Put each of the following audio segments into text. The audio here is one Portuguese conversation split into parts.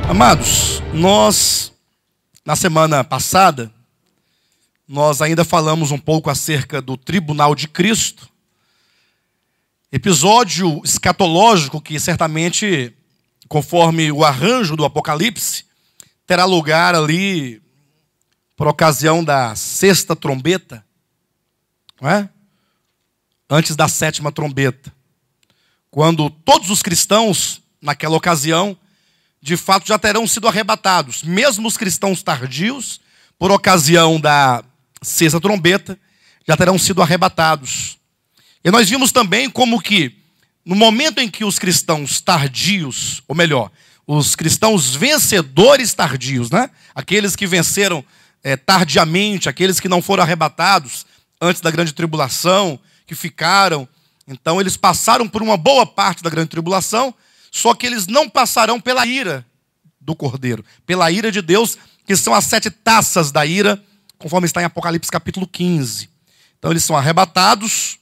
Amados, nós, na semana passada, nós ainda falamos um pouco acerca do tribunal de Cristo, episódio escatológico que certamente, conforme o arranjo do Apocalipse, terá lugar ali por ocasião da sexta trombeta, não é? Antes da sétima trombeta, quando todos os cristãos, naquela ocasião, de fato já terão sido arrebatados, mesmo os cristãos tardios, por ocasião da sexta trombeta, já terão sido arrebatados. E nós vimos também como que, no momento em que os cristãos tardios, ou melhor, os cristãos vencedores tardios, né? Aqueles que venceram tardiamente, aqueles que não foram arrebatados antes da grande tribulação, que ficaram, então eles passaram por uma boa parte da grande tribulação, só que eles não passarão pela ira do Cordeiro, pela ira de Deus, que são as 7 taças da ira, conforme está em Apocalipse capítulo 15. Então eles são arrebatados,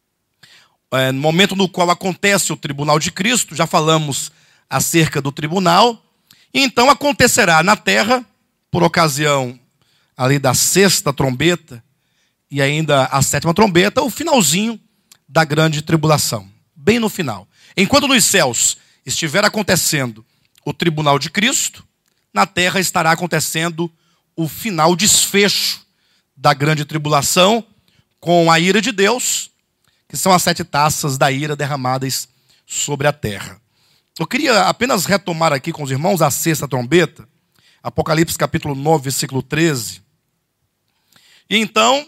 no momento no qual acontece o tribunal de Cristo, já falamos acerca do tribunal, e então acontecerá na terra, por ocasião ali da sexta trombeta, e ainda a sétima trombeta, o finalzinho da grande tribulação, bem no final. Enquanto nos céus estiver acontecendo o tribunal de Cristo, na terra estará acontecendo o final desfecho da grande tribulação com a ira de Deus, que são as 7 taças da ira derramadas sobre a terra. Eu queria apenas retomar aqui com os irmãos a sexta trombeta, Apocalipse capítulo 9, versículo 13. E então,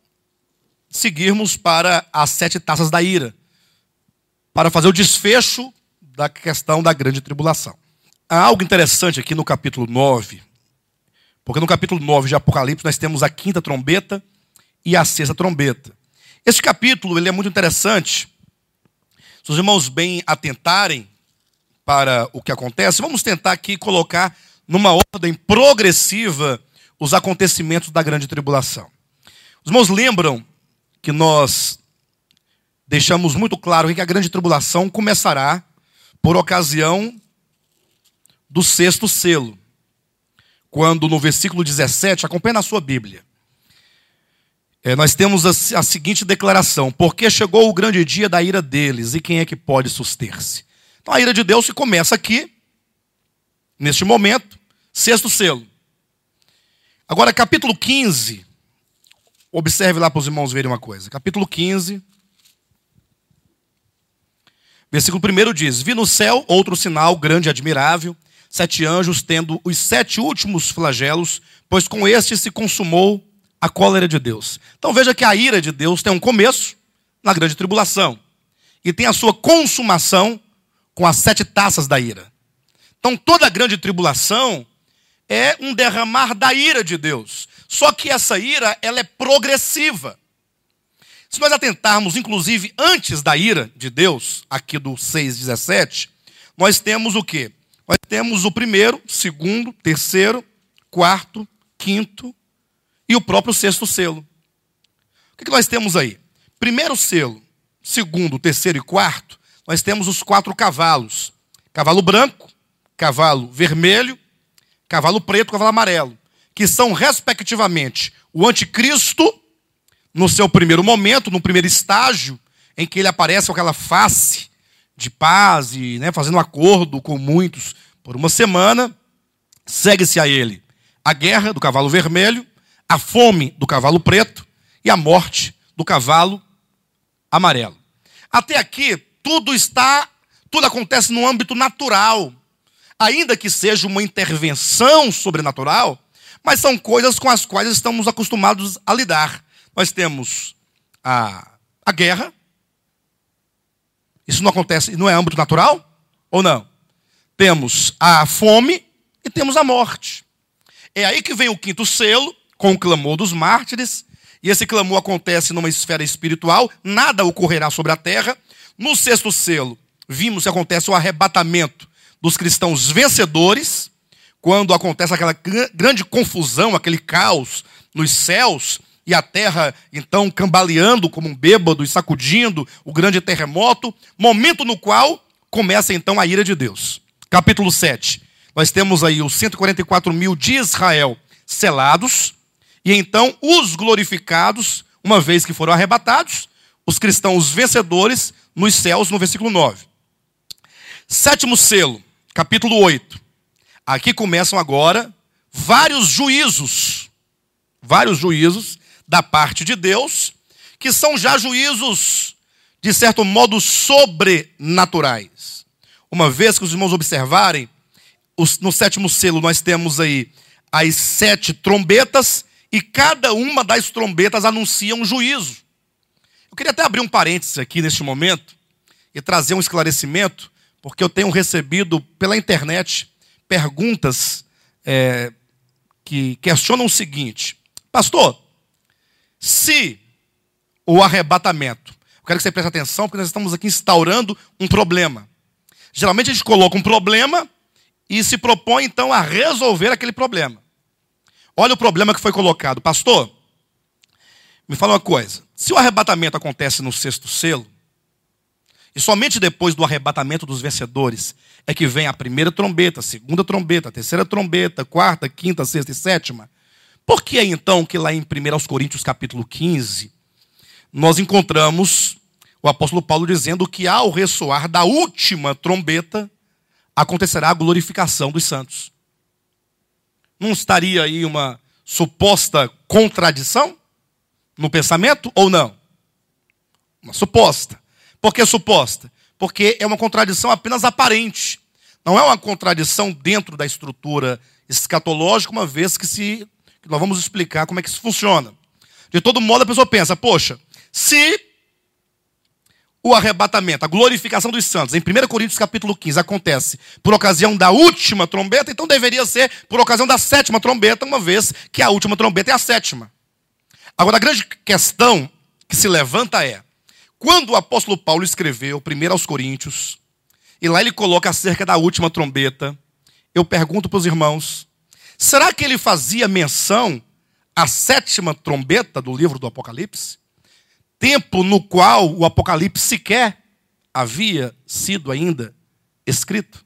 seguirmos para as 7 taças da ira, para fazer o desfecho da questão da grande tribulação. Há algo interessante aqui no capítulo 9, porque no capítulo 9 de Apocalipse nós temos a 5ª trombeta e a 6ª trombeta. Esse capítulo ele é muito interessante. Se os irmãos bem atentarem para o que acontece, vamos tentar aqui colocar numa ordem progressiva os acontecimentos da grande tribulação. Os irmãos lembram que nós deixamos muito claro que a grande tribulação começará por ocasião do 6º selo, quando no versículo 17, acompanhe na sua Bíblia, nós temos a seguinte declaração: porque chegou o grande dia da ira deles, e quem é que pode suster-se? Então a ira de Deus se começa aqui, neste momento, 6º selo. Agora capítulo 15, observe lá para os irmãos verem uma coisa, capítulo 15, versículo 1 diz: vi no céu outro sinal grande e admirável, 7 anjos tendo os 7 últimos flagelos, pois com este se consumou a cólera de Deus. Então veja que a ira de Deus tem um começo na grande tribulação e tem a sua consumação com as 7 taças da ira. Então toda a grande tribulação é um derramar da ira de Deus. Só que essa ira, ela é progressiva. Se nós atentarmos, inclusive, antes da ira de Deus, aqui do 6,17, nós temos o quê? Nós temos o 1º, 2º, 3º, 4º, 5º e o próprio 6º selo. O que nós temos aí? 1º selo, 2º, 3º e 4º, nós temos os 4 cavalos. Cavalo branco, cavalo vermelho, cavalo preto, cavalo amarelo, que são, respectivamente, o anticristo, no seu primeiro momento, no primeiro estágio, em que ele aparece com aquela face de paz e fazendo um acordo com muitos por uma semana, segue-se a ele a guerra do cavalo vermelho, a fome do cavalo preto e a morte do cavalo amarelo. Até aqui, tudo acontece no âmbito natural, ainda que seja uma intervenção sobrenatural, mas são coisas com as quais estamos acostumados a lidar. Nós temos a guerra. Isso não acontece, não é âmbito natural? Ou não? Temos a fome e temos a morte. É aí que vem o 5º selo, com o clamor dos mártires. E esse clamor acontece numa esfera espiritual. Nada ocorrerá sobre a terra. No 6º selo, vimos que acontece o arrebatamento dos cristãos vencedores. Quando acontece aquela grande confusão, aquele caos nos céus, e a terra, então, cambaleando como um bêbado e sacudindo o grande terremoto, momento no qual começa, então, a ira de Deus. Capítulo 7. nós temos aí os 144 mil de Israel selados, e então os glorificados, uma vez que foram arrebatados, os cristãos vencedores nos céus, no versículo 9. Sétimo selo, capítulo 8. Aqui começam agora vários juízos da parte de Deus, que são já juízos, de certo modo, sobrenaturais. Uma vez que os irmãos observarem, no sétimo selo nós temos aí as 7 trombetas, e cada uma das trombetas anuncia um juízo. Eu queria até abrir um parênteses aqui neste momento, e trazer um esclarecimento, porque eu tenho recebido pela internet perguntas que questionam o seguinte: pastor, se o arrebatamento, eu quero que você preste atenção, porque nós estamos aqui instaurando um problema. Geralmente a gente coloca um problema e se propõe então a resolver aquele problema. Olha o problema que foi colocado. Pastor, me fala uma coisa: se o arrebatamento acontece no 6º selo, e somente depois do arrebatamento dos vencedores é que vem a primeira trombeta, a segunda trombeta, a terceira trombeta, a quarta, quinta, sexta e sétima, por que é então que lá em 1 Coríntios capítulo 15, nós encontramos o apóstolo Paulo dizendo que ao ressoar da última trombeta, acontecerá a glorificação dos santos? Não estaria aí uma suposta contradição no pensamento ou não? Uma suposta. Por que suposta? Porque é uma contradição apenas aparente. Não é uma contradição dentro da estrutura escatológica, uma vez que nós vamos explicar como é que isso funciona. De todo modo, a pessoa pensa: poxa, se o arrebatamento, a glorificação dos santos, em 1 Coríntios capítulo 15, acontece por ocasião da última trombeta, então deveria ser por ocasião da 7ª trombeta, uma vez que a última trombeta é a 7ª. Agora, a grande questão que se levanta é: quando o apóstolo Paulo escreveu 1 aos Coríntios, e lá ele coloca acerca da última trombeta, eu pergunto para os irmãos, será que ele fazia menção à 7ª trombeta do livro do Apocalipse? Tempo no qual o Apocalipse sequer havia sido ainda escrito.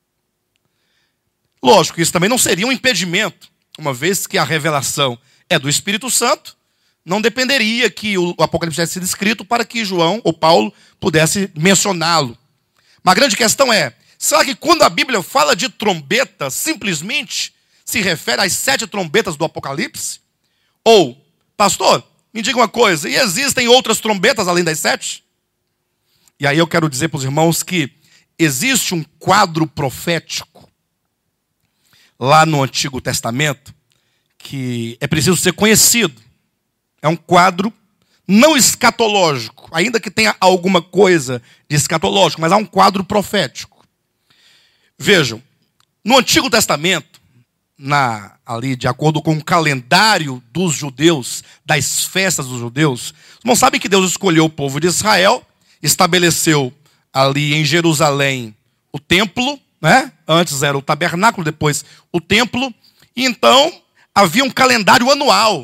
Lógico que isso também não seria um impedimento, uma vez que a revelação é do Espírito Santo, não dependeria que o Apocalipse tivesse sido escrito para que João ou Paulo pudesse mencioná-lo. Mas a grande questão é: será que quando a Bíblia fala de trombeta, simplesmente se refere às 7 trombetas do Apocalipse? Ou, pastor, me diga uma coisa, e existem outras trombetas além das 7? E aí eu quero dizer para os irmãos que existe um quadro profético lá no Antigo Testamento que é preciso ser conhecido. É um quadro não escatológico, ainda que tenha alguma coisa de escatológico, mas há um quadro profético. Vejam, no Antigo Testamento, ali de acordo com o calendário dos judeus, das festas dos judeus, não sabem que Deus escolheu o povo de Israel, estabeleceu ali em Jerusalém o templo, né? Antes era o tabernáculo, depois o templo, e então havia um calendário anual,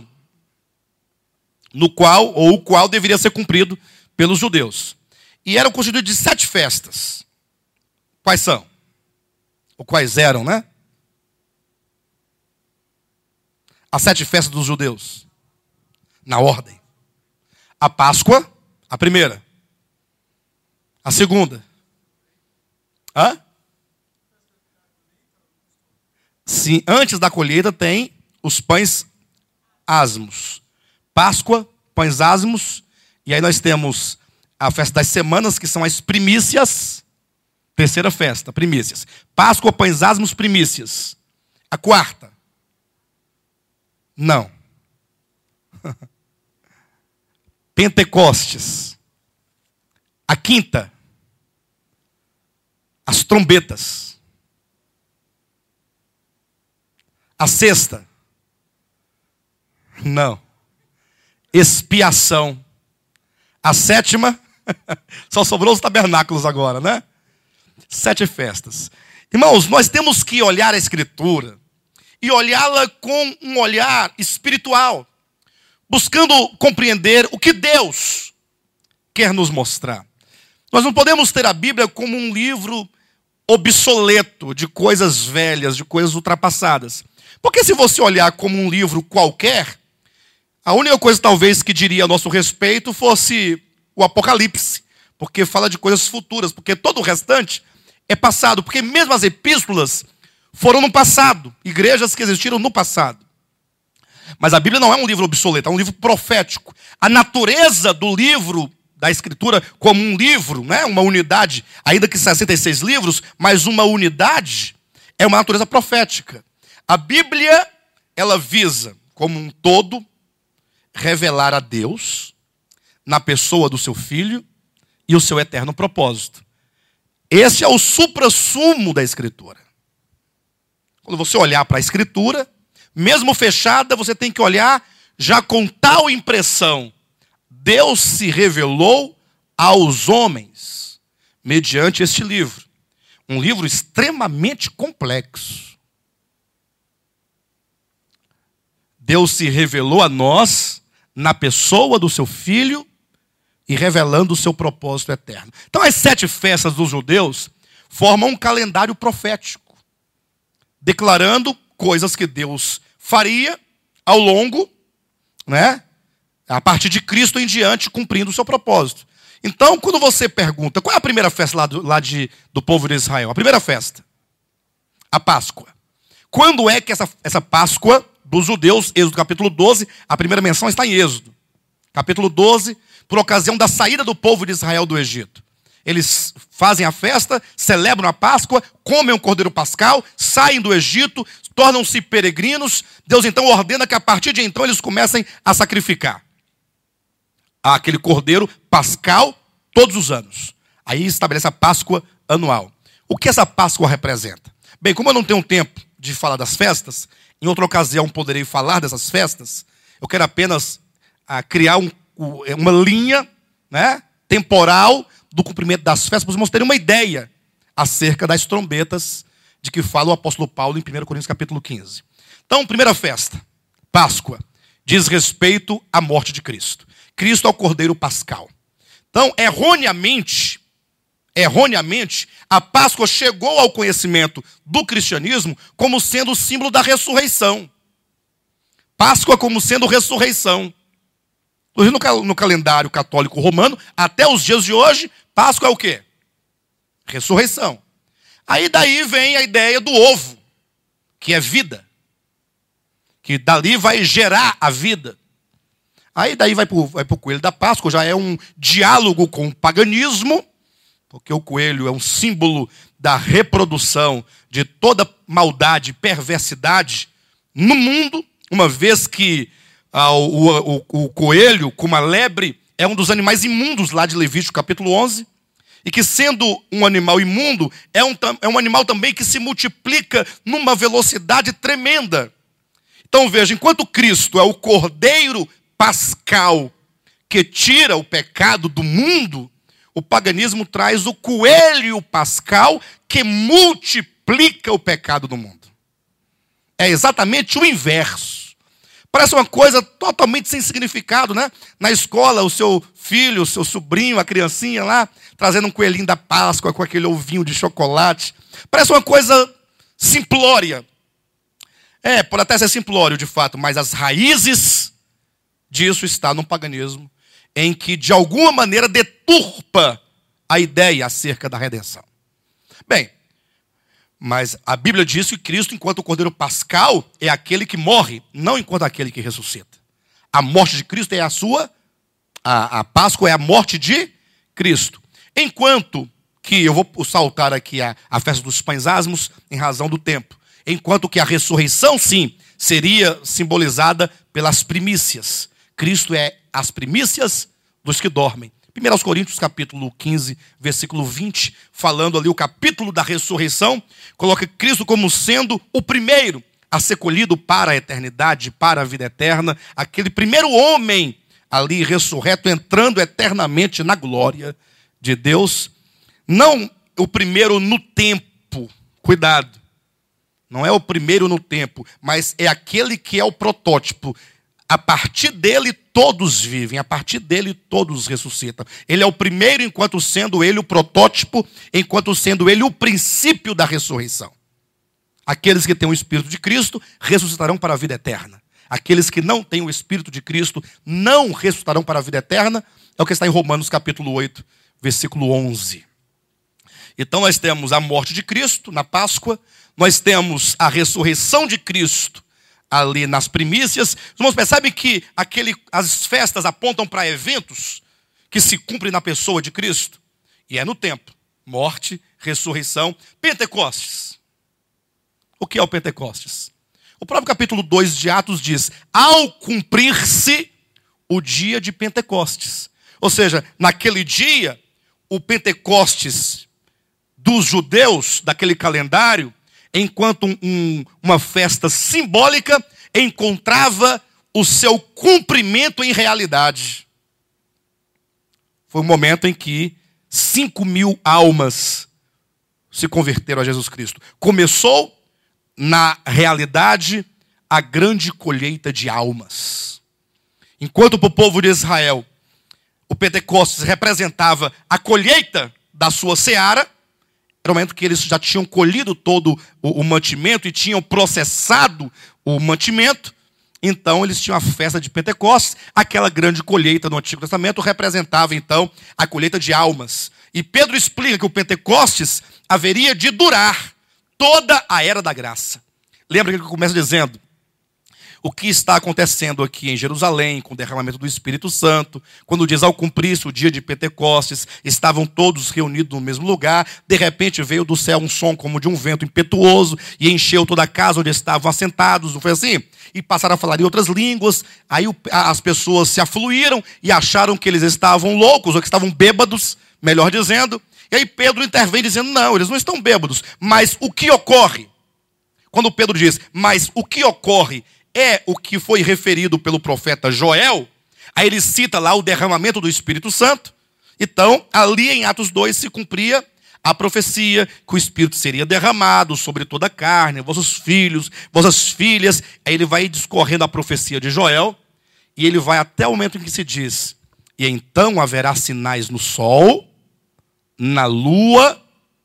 o qual deveria ser cumprido pelos judeus. E era constituído de 7 festas. Quais são? Ou quais eram, né? As 7 festas dos judeus. Na ordem. A Páscoa, a primeira. A segunda. Sim, antes da colheita tem os pães asmos. Páscoa, pães asmos, e aí nós temos a festa das semanas, que são as primícias. Terceira festa, primícias. Páscoa, pães asmos, primícias. A quarta? Não. Pentecostes. A quinta? As trombetas. A sexta? Não. Expiação. A 7ª, só sobrou os tabernáculos agora, né? 7 festas. Irmãos, nós temos que olhar a Escritura e olhá-la com um olhar espiritual, buscando compreender o que Deus quer nos mostrar. Nós não podemos ter a Bíblia como um livro obsoleto, de coisas velhas, de coisas ultrapassadas. Porque se você olhar como um livro qualquer, a única coisa talvez que diria a nosso respeito fosse o Apocalipse, porque fala de coisas futuras, porque todo o restante é passado, porque mesmo as epístolas foram no passado, igrejas que existiram no passado. Mas a Bíblia não é um livro obsoleto, é um livro profético. A natureza do livro da Escritura como um livro, né, uma unidade, ainda que 66 livros, mas uma unidade, é uma natureza profética. A Bíblia, ela visa, como um todo, revelar a Deus na pessoa do seu Filho e o seu eterno propósito. Esse é o suprassumo da Escritura. Quando você olhar para a Escritura, mesmo fechada, você tem que olhar já com tal impressão. Deus se revelou aos homens mediante este livro. Um livro extremamente complexo. Deus se revelou a nós na pessoa do seu Filho e revelando o seu propósito eterno. Então as 7 festas dos judeus formam um calendário profético, declarando coisas que Deus faria ao longo, né, a partir de Cristo em diante, cumprindo o seu propósito. Então, quando você pergunta, qual é a primeira festa do povo de Israel? A primeira festa, a Páscoa. Quando é que essa Páscoa dos judeus, Êxodo capítulo 12, a primeira menção está em Êxodo. Capítulo 12, por ocasião da saída do povo de Israel do Egito. Eles fazem a festa, celebram a Páscoa, comem o cordeiro pascal, saem do Egito, tornam-se peregrinos. Deus então ordena que a partir de então eles comecem a sacrificar aquele cordeiro pascal todos os anos. Aí estabelece a Páscoa anual. O que essa Páscoa representa? Bem, como eu não tenho tempo de falar das festas, em outra ocasião poderei falar dessas festas, eu quero apenas criar uma linha, né, temporal do cumprimento das festas, para vocês terem uma ideia acerca das trombetas de que fala o apóstolo Paulo em 1 Coríntios capítulo 15. Então, primeira festa, Páscoa, diz respeito à morte de Cristo. Cristo é o cordeiro pascal. Então, erroneamente, a Páscoa chegou ao conhecimento do cristianismo como sendo o símbolo da ressurreição. Páscoa como sendo ressurreição. No calendário católico romano, até os dias de hoje, Páscoa é o quê? Ressurreição. Aí daí vem a ideia do ovo, que é vida. Que dali vai gerar a vida. Aí daí vai para o coelho da Páscoa, já é um diálogo com o paganismo, porque o coelho é um símbolo da reprodução de toda maldade e perversidade no mundo, uma vez que o coelho, como a lebre, é um dos animais imundos lá de Levítico capítulo 11, e que sendo um animal imundo, é um animal também que se multiplica numa velocidade tremenda. Então veja, enquanto Cristo é o cordeiro pascal que tira o pecado do mundo, o paganismo traz o coelho pascal que multiplica o pecado do mundo. É exatamente o inverso. Parece uma coisa totalmente sem significado, né? Na escola, o seu filho, o seu sobrinho, a criancinha lá, trazendo um coelhinho da Páscoa com aquele ovinho de chocolate. Parece uma coisa simplória. Pode até ser simplório de fato, mas as raízes disso está no paganismo, em que de alguma maneira deturpa a ideia acerca da redenção. Bem, mas a Bíblia diz que Cristo, enquanto o cordeiro pascal, é aquele que morre, não enquanto aquele que ressuscita. A morte de Cristo é a Páscoa é a morte de Cristo. Enquanto que, eu vou saltar aqui a festa dos pães asmos em razão do tempo. Enquanto que a ressurreição, sim, seria simbolizada pelas primícias. Cristo é as primícias dos que dormem. 1 Coríntios capítulo 15, versículo 20, falando ali o capítulo da ressurreição, coloca Cristo como sendo o primeiro a ser colhido para a eternidade, para a vida eterna, aquele primeiro homem ali ressurreto, entrando eternamente na glória de Deus. Não o primeiro no tempo, cuidado, não é o primeiro no tempo, mas é aquele que é o protótipo. A partir dele todos vivem, a partir dele todos ressuscitam. Ele é o primeiro, enquanto sendo ele o protótipo, enquanto sendo ele o princípio da ressurreição. Aqueles que têm o Espírito de Cristo ressuscitarão para a vida eterna. Aqueles que não têm o Espírito de Cristo não ressuscitarão para a vida eterna. É o que está em Romanos capítulo 8, versículo 11. Então nós temos a morte de Cristo na Páscoa, nós temos a ressurreição de Cristo ali nas primícias. Os irmãos percebem que as festas apontam para eventos que se cumprem na pessoa de Cristo. E é no tempo. Morte, ressurreição, Pentecostes. O que é o Pentecostes? O próprio capítulo 2 de Atos diz: ao cumprir-se o dia de Pentecostes. Ou seja, naquele dia, o Pentecostes dos judeus, daquele calendário, enquanto uma festa simbólica, encontrava o seu cumprimento em realidade. Foi o momento em que 5.000 almas se converteram a Jesus Cristo. Começou, na realidade, a grande colheita de almas. Enquanto para o povo de Israel, o Pentecostes representava a colheita da sua seara, era o momento que eles já tinham colhido todo o mantimento e tinham processado o mantimento. Então eles tinham a festa de Pentecostes. Aquela grande colheita do Antigo Testamento representava então a colheita de almas. E Pedro explica que o Pentecostes haveria de durar toda a era da graça. Lembra que ele começa dizendo: o que está acontecendo aqui em Jerusalém, com o derramamento do Espírito Santo, quando diz ao cumprir-se o dia de Pentecostes, estavam todos reunidos no mesmo lugar, de repente veio do céu um som como de um vento impetuoso, e encheu toda a casa onde estavam assentados, não foi assim? E passaram a falar em outras línguas, aí as pessoas se afluíram e acharam que eles estavam loucos, ou que estavam bêbados, melhor dizendo, e aí Pedro intervém dizendo: não, eles não estão bêbados, mas o que ocorre? Quando Pedro diz, mas o que ocorre é o que foi referido pelo profeta Joel, aí ele cita lá o derramamento do Espírito Santo. Então, ali em Atos 2 se cumpria a profecia que o Espírito seria derramado sobre toda a carne, vossos filhos, vossas filhas. Aí ele vai discorrendo a profecia de Joel, e ele vai até o momento em que se diz: e então haverá sinais no sol, na lua,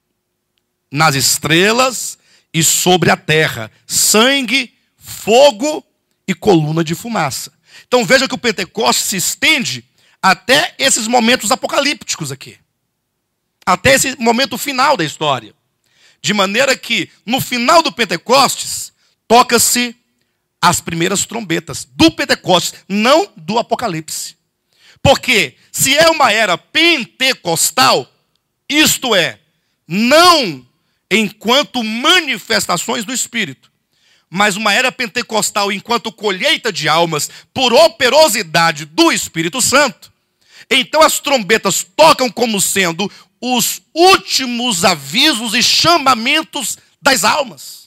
nas estrelas e sobre a terra, sangue, fogo e coluna de fumaça. Então veja que o Pentecostes se estende até esses momentos apocalípticos aqui. Até esse momento final da história. De maneira que no final do Pentecostes toca-se as primeiras trombetas do Pentecostes, não do Apocalipse. Porque se é uma era pentecostal, isto é, não enquanto manifestações do Espírito, mas uma era pentecostal enquanto colheita de almas por operosidade do Espírito Santo, então as trombetas tocam como sendo os últimos avisos e chamamentos das almas.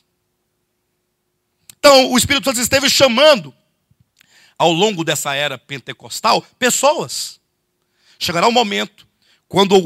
Então o Espírito Santo esteve chamando, ao longo dessa era pentecostal, pessoas. Chegará um momento, quando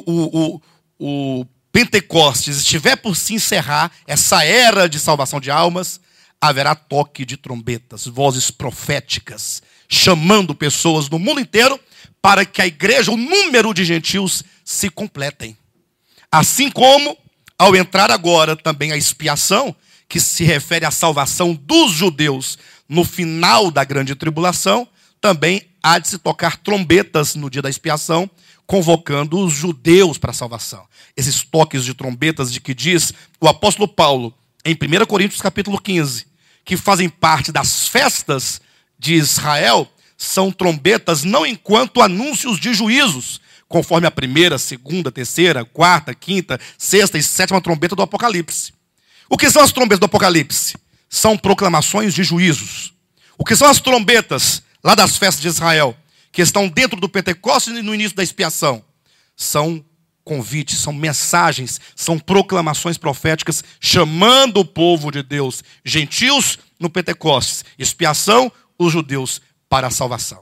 o Pentecostes estiver por se encerrar, essa era de salvação de almas, haverá toque de trombetas, vozes proféticas, chamando pessoas no mundo inteiro para que a igreja, o número de gentios, se completem. Assim como, ao entrar agora também a expiação, que se refere à salvação dos judeus no final da grande tribulação, também há de se tocar trombetas no dia da expiação, convocando os judeus para a salvação. Esses toques de trombetas de que diz o apóstolo Paulo, em 1 Coríntios capítulo 15, que fazem parte das festas de Israel, são trombetas não enquanto anúncios de juízos, conforme a primeira, segunda, terceira, quarta, quinta, sexta e sétima trombeta do Apocalipse. O que são as trombetas do Apocalipse? São proclamações de juízos. O que são as trombetas lá das festas de Israel, que estão dentro do Pentecostes e no início da expiação? São convites, são mensagens, são proclamações proféticas, chamando o povo de Deus, gentios no Pentecostes, expiação, os judeus para a salvação.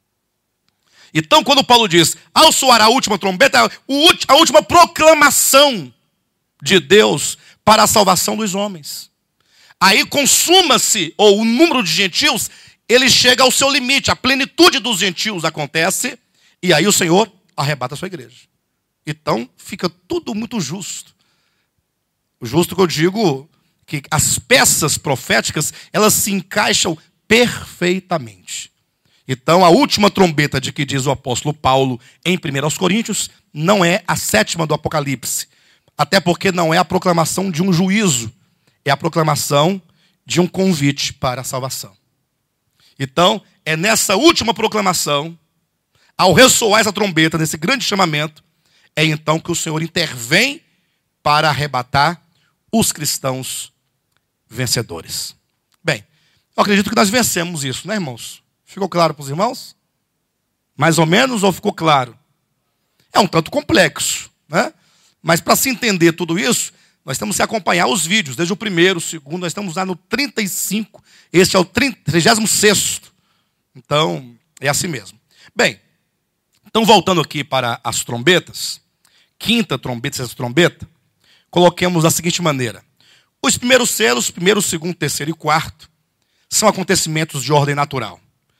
Então, quando Paulo diz, ao soar a última trombeta, a última proclamação de Deus para a salvação dos homens. Aí consuma-se, ou o número de gentios ele chega ao seu limite, a plenitude dos gentios acontece, e aí o Senhor arrebata a sua igreja. Então fica tudo muito justo. O justo que eu digo, que as peças proféticas, elas se encaixam perfeitamente. Então a última trombeta de que diz o apóstolo Paulo em 1 Coríntios, não é a 7ª do Apocalipse. Até porque não é a proclamação de um juízo, é a proclamação de um convite para a salvação. Então, é nessa última proclamação, ao ressoar essa trombeta, nesse grande chamamento, é então que o Senhor intervém para arrebatar os cristãos vencedores. Bem, eu acredito que nós vencemos isso, né, irmãos? Ficou claro para os irmãos? Mais ou menos, ou ficou claro? É um tanto complexo, né? Mas para se entender tudo isso, nós temos que acompanhar os vídeos, desde o primeiro, o segundo, nós estamos lá no 35, este é o 36º. Então, é assim mesmo. Bem, então voltando aqui para as trombetas, 5ª trombeta, 6ª trombeta, coloquemos da seguinte maneira. Os primeiros selos, primeiro, segundo, terceiro e quarto, são acontecimentos de ordem natural.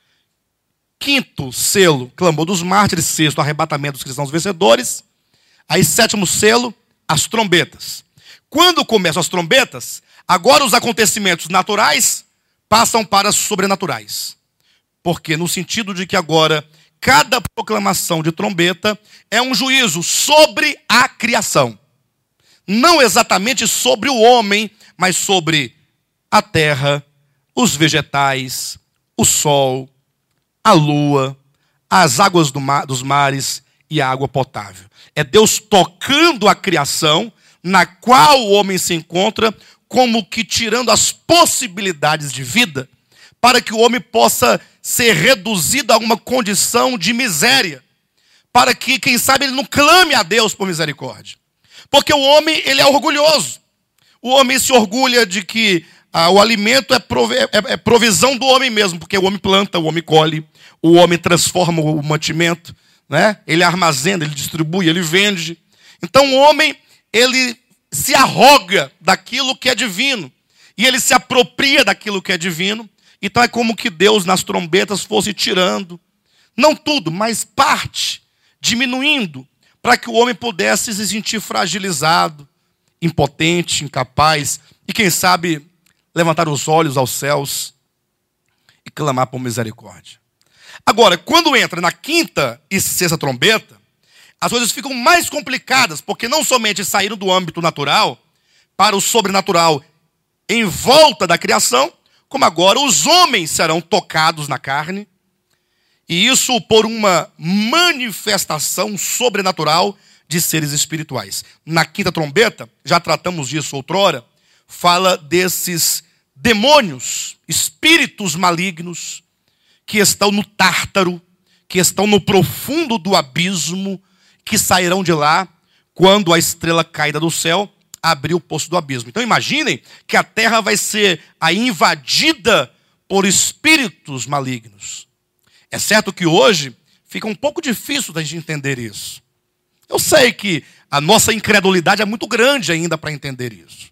5º selo, clamor dos mártires, 6º, arrebatamento dos cristãos vencedores. Aí 7º selo, as trombetas. Quando começam as trombetas, agora os acontecimentos naturais passam para os sobrenaturais. Porque no sentido de que agora cada proclamação de trombeta é um juízo sobre a criação. Não exatamente sobre o homem, mas sobre a terra, os vegetais, o sol, a lua, as águas dos mares e a água potável. É Deus tocando a criação, na qual o homem se encontra, como que tirando as possibilidades de vida, para que o homem possa ser reduzido a uma condição de miséria, para que, quem sabe, ele não clame a Deus por misericórdia. Porque o homem, ele é orgulhoso. O homem se orgulha de que o alimento é provisão do homem mesmo, porque o homem planta, o homem colhe, o homem transforma o mantimento, né? Ele armazena, ele distribui, ele vende. Então o homem, ele se arroga daquilo que é divino, e ele se apropria daquilo que é divino. Então é como que Deus nas trombetas fosse tirando, não tudo, mas parte, diminuindo, para que o homem pudesse se sentir fragilizado, impotente, incapaz, e quem sabe levantar os olhos aos céus e clamar por misericórdia. Agora, quando entra na 5ª e 6ª trombeta, as coisas ficam mais complicadas, porque não somente saíram do âmbito natural para o sobrenatural em volta da criação, como agora os homens serão tocados na carne, e isso por uma manifestação sobrenatural de seres espirituais. Na 5ª trombeta, já tratamos disso outrora, fala desses demônios, espíritos malignos, que estão no Tártaro, que estão no profundo do abismo, que sairão de lá quando a estrela caída do céu abrir o poço do abismo. Então imaginem que a terra vai ser aí invadida por espíritos malignos. É certo que hoje fica um pouco difícil da gente entender isso. Eu sei que a nossa incredulidade é muito grande ainda para entender isso.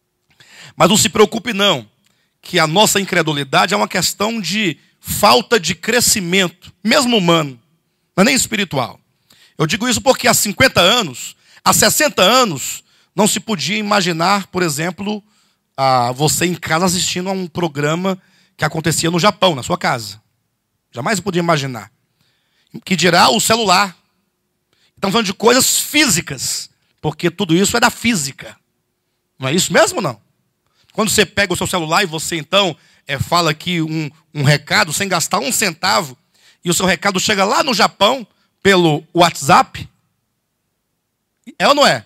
Mas não se preocupe não, que a nossa incredulidade é uma questão de falta de crescimento, mesmo humano, mas nem espiritual. Eu digo isso porque há 50 anos, há 60 anos, não se podia imaginar, por exemplo, você em casa assistindo a um programa que acontecia no Japão, na sua casa. Jamais se podia imaginar. Que dirá o celular. Estamos falando de coisas físicas, porque tudo isso é da física. Não é isso mesmo, não? Quando você pega o seu celular e você, então, fala aqui um recado sem gastar um centavo, e o seu recado chega lá no Japão, pelo WhatsApp, é ou não é?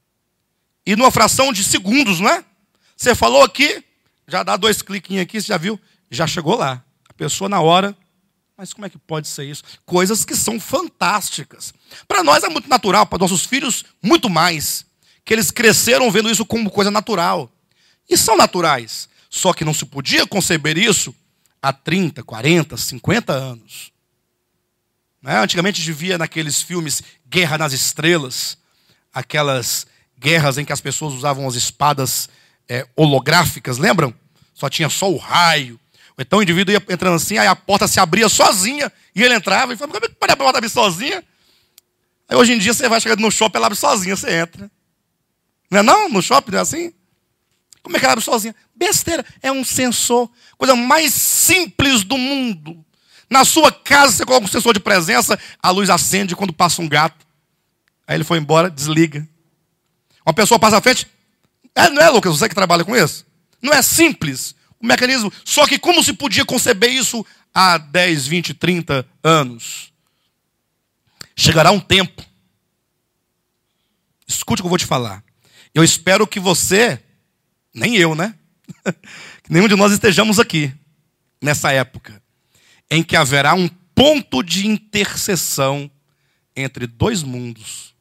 E numa fração de segundos, não é? Você falou aqui, já dá 2 cliquinhos aqui, você já viu? Já chegou lá. A pessoa na hora, mas como é que pode ser isso? Coisas que são fantásticas. Para nós é muito natural, para nossos filhos, muito mais. Que eles cresceram vendo isso como coisa natural. E são naturais. Só que não se podia conceber isso há 30, 40, 50 anos. Antigamente a gente via naqueles filmes Guerra nas Estrelas, aquelas guerras em que as pessoas usavam as espadas holográficas, lembram? Só tinha só o raio. Então o indivíduo ia entrando assim, aí a porta se abria sozinha, e ele entrava, e falava, como é que pode a porta abrir sozinha? Aí hoje em dia você vai chegar no shopping, ela abre sozinha, você entra. Não é não? No shopping não é assim? Como é que ela abre sozinha? Besteira, é um sensor. Coisa mais simples do mundo. Na sua casa você coloca um sensor de presença, a luz acende quando passa um gato. Aí ele foi embora, desliga. Uma pessoa passa à frente. Não é, Lucas, você que trabalha com isso? Não é simples o mecanismo. Só que como se podia conceber isso há 10, 20, 30 anos? Chegará um tempo. Escute o que eu vou te falar. Eu espero que você, nem eu, né? Que nenhum de nós estejamos aqui, nessa época, em que haverá um ponto de interseção entre dois mundos.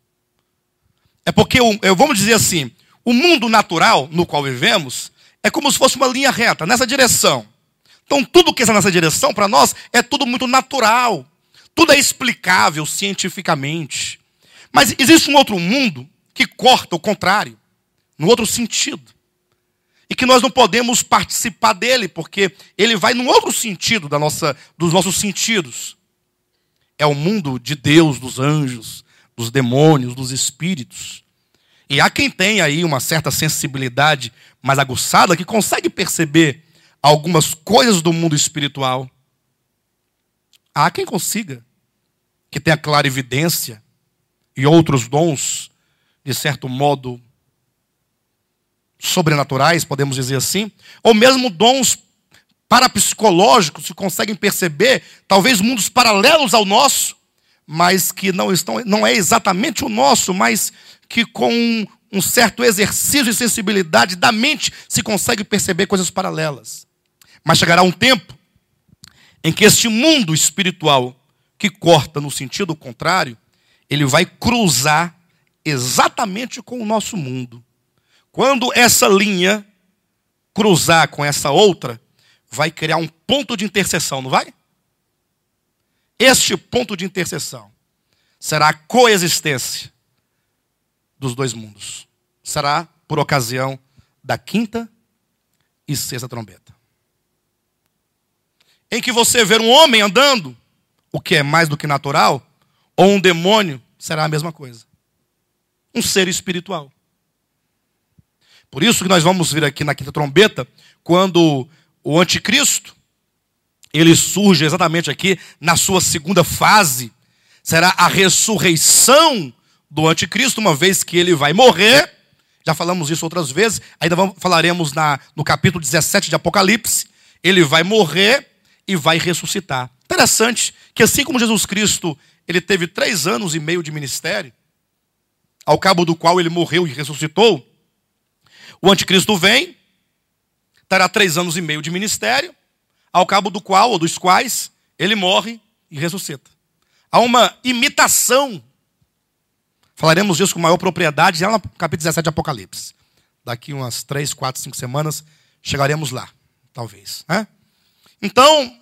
É porque, vamos dizer assim, o mundo natural no qual vivemos é como se fosse uma linha reta, nessa direção. Então, tudo que está nessa direção, para nós, é tudo muito natural. Tudo é explicável cientificamente. Mas existe um outro mundo que corta o contrário, no outro sentido. E que nós não podemos participar dele, porque ele vai num outro sentido dos nossos sentidos. É o mundo de Deus, dos anjos, dos demônios, dos espíritos. E há quem tenha aí uma certa sensibilidade mais aguçada, que consegue perceber algumas coisas do mundo espiritual. Há quem consiga, que tenha clarividência e outros dons, de certo modo, sobrenaturais, podemos dizer assim, ou mesmo dons parapsicológicos que conseguem perceber, talvez mundos paralelos ao nosso, mas que não é exatamente o nosso, mas que com um certo exercício e sensibilidade da mente se consegue perceber coisas paralelas. Mas chegará um tempo em que este mundo espiritual que corta no sentido contrário, ele vai cruzar exatamente com o nosso mundo. Quando essa linha cruzar com essa outra, vai criar um ponto de interseção, não vai? Este ponto de interseção será a coexistência dos dois mundos. Será por ocasião da quinta e sexta trombeta. Em que você ver um homem andando, o que é mais do que natural, ou um demônio, será a mesma coisa. Um ser espiritual. Por isso que nós vamos ver aqui na quinta trombeta, quando o anticristo, ele surge exatamente aqui na sua segunda fase. Será a ressurreição do anticristo, uma vez que ele vai morrer. Já falamos isso outras vezes, ainda falaremos no capítulo 17 de Apocalipse. Ele vai morrer e vai ressuscitar. Interessante que assim como Jesus Cristo, ele teve 3 anos e meio de ministério, ao cabo do qual ele morreu e ressuscitou, o anticristo vem, terá 3 anos e meio de ministério, ao cabo do qual, ou dos quais, ele morre e ressuscita. Há uma imitação. Falaremos disso com maior propriedade já no capítulo 17 de Apocalipse. Daqui umas 3, 4, 5 semanas, chegaremos lá, talvez. Então,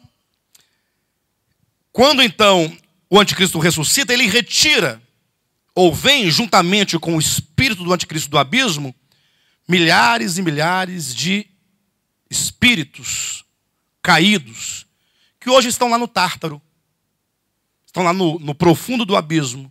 quando então o anticristo ressuscita, ele retira, ou vem juntamente com o espírito do anticristo do abismo, milhares e milhares de espíritos caídos, que hoje estão lá no Tártaro, estão lá no profundo do abismo.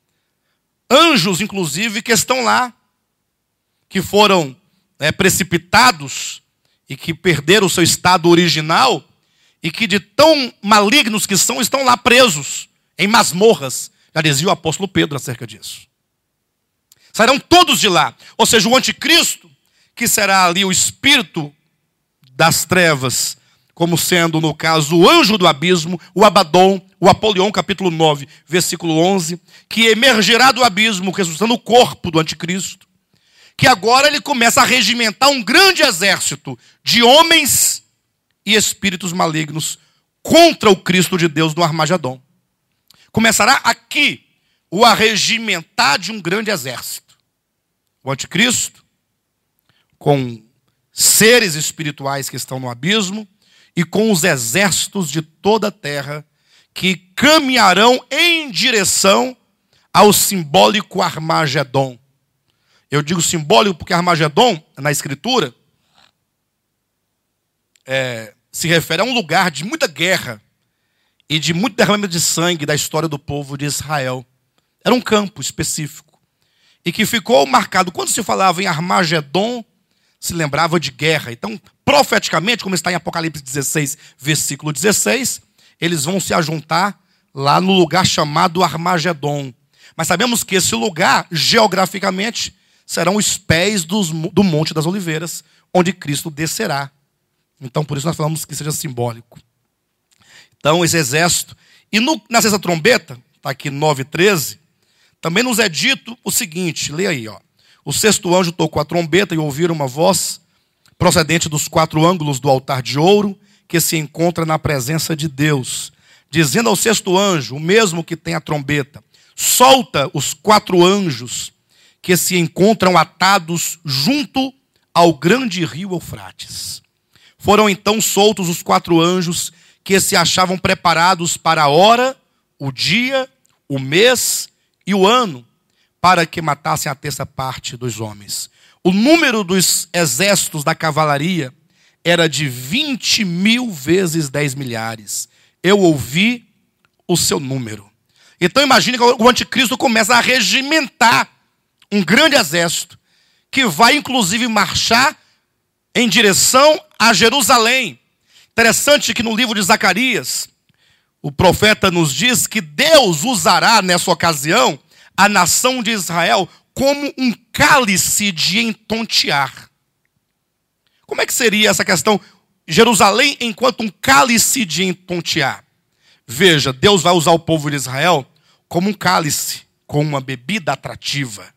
Anjos, inclusive, que estão lá, que foram precipitados e que perderam o seu estado original e que de tão malignos que são, estão lá presos em masmorras. Já dizia o apóstolo Pedro acerca disso. Sairão todos de lá. Ou seja, o anticristo, que será ali o espírito das trevas, como sendo, no caso, o anjo do abismo, o Abaddon, o Apolion, capítulo 9, versículo 11, que emergerá do abismo, ressuscitando o corpo do anticristo, que agora ele começa a regimentar um grande exército de homens e espíritos malignos contra o Cristo de Deus no Armagedon. Começará aqui o arregimentar de um grande exército. O anticristo, com seres espirituais que estão no abismo, e com os exércitos de toda a terra, que caminharão em direção ao simbólico Armagedon. Eu digo simbólico porque Armagedon, na Escritura, se refere a um lugar de muita guerra e de muito derramamento de sangue da história do povo de Israel. Era um campo específico e que ficou marcado. Quando se falava em Armagedon, se lembrava de guerra. Então, profeticamente, como está em Apocalipse 16, versículo 16, eles vão se ajuntar lá no lugar chamado Armagedon. Mas sabemos que esse lugar, geograficamente, serão os pés do Monte das Oliveiras, onde Cristo descerá. Então, por isso nós falamos que seja simbólico. Então, esse exército. E na sexta trombeta, está aqui 9:13, também nos é dito o seguinte, leia aí, ó. O sexto anjo tocou a trombeta e ouviram uma voz procedente dos 4 ângulos do altar de ouro, que se encontra na presença de Deus, dizendo ao sexto anjo, o mesmo que tem a trombeta, solta os 4 anjos que se encontram atados junto ao grande rio Eufrates. Foram então soltos os 4 anjos que se achavam preparados para a hora, o dia, o mês e o ano, para que matassem a terça parte dos homens. O número dos exércitos da cavalaria era de 20.000 vezes 10 milhares. Eu ouvi o seu número. Então imagine que o anticristo começa a regimentar um grande exército, que vai inclusive marchar em direção a Jerusalém. Interessante que no livro de Zacarias, o profeta nos diz que Deus usará nessa ocasião a nação de Israel como um cálice de entontear. Como é que seria essa questão? Jerusalém enquanto um cálice de entontear. Veja, Deus vai usar o povo de Israel como um cálice, como uma bebida atrativa.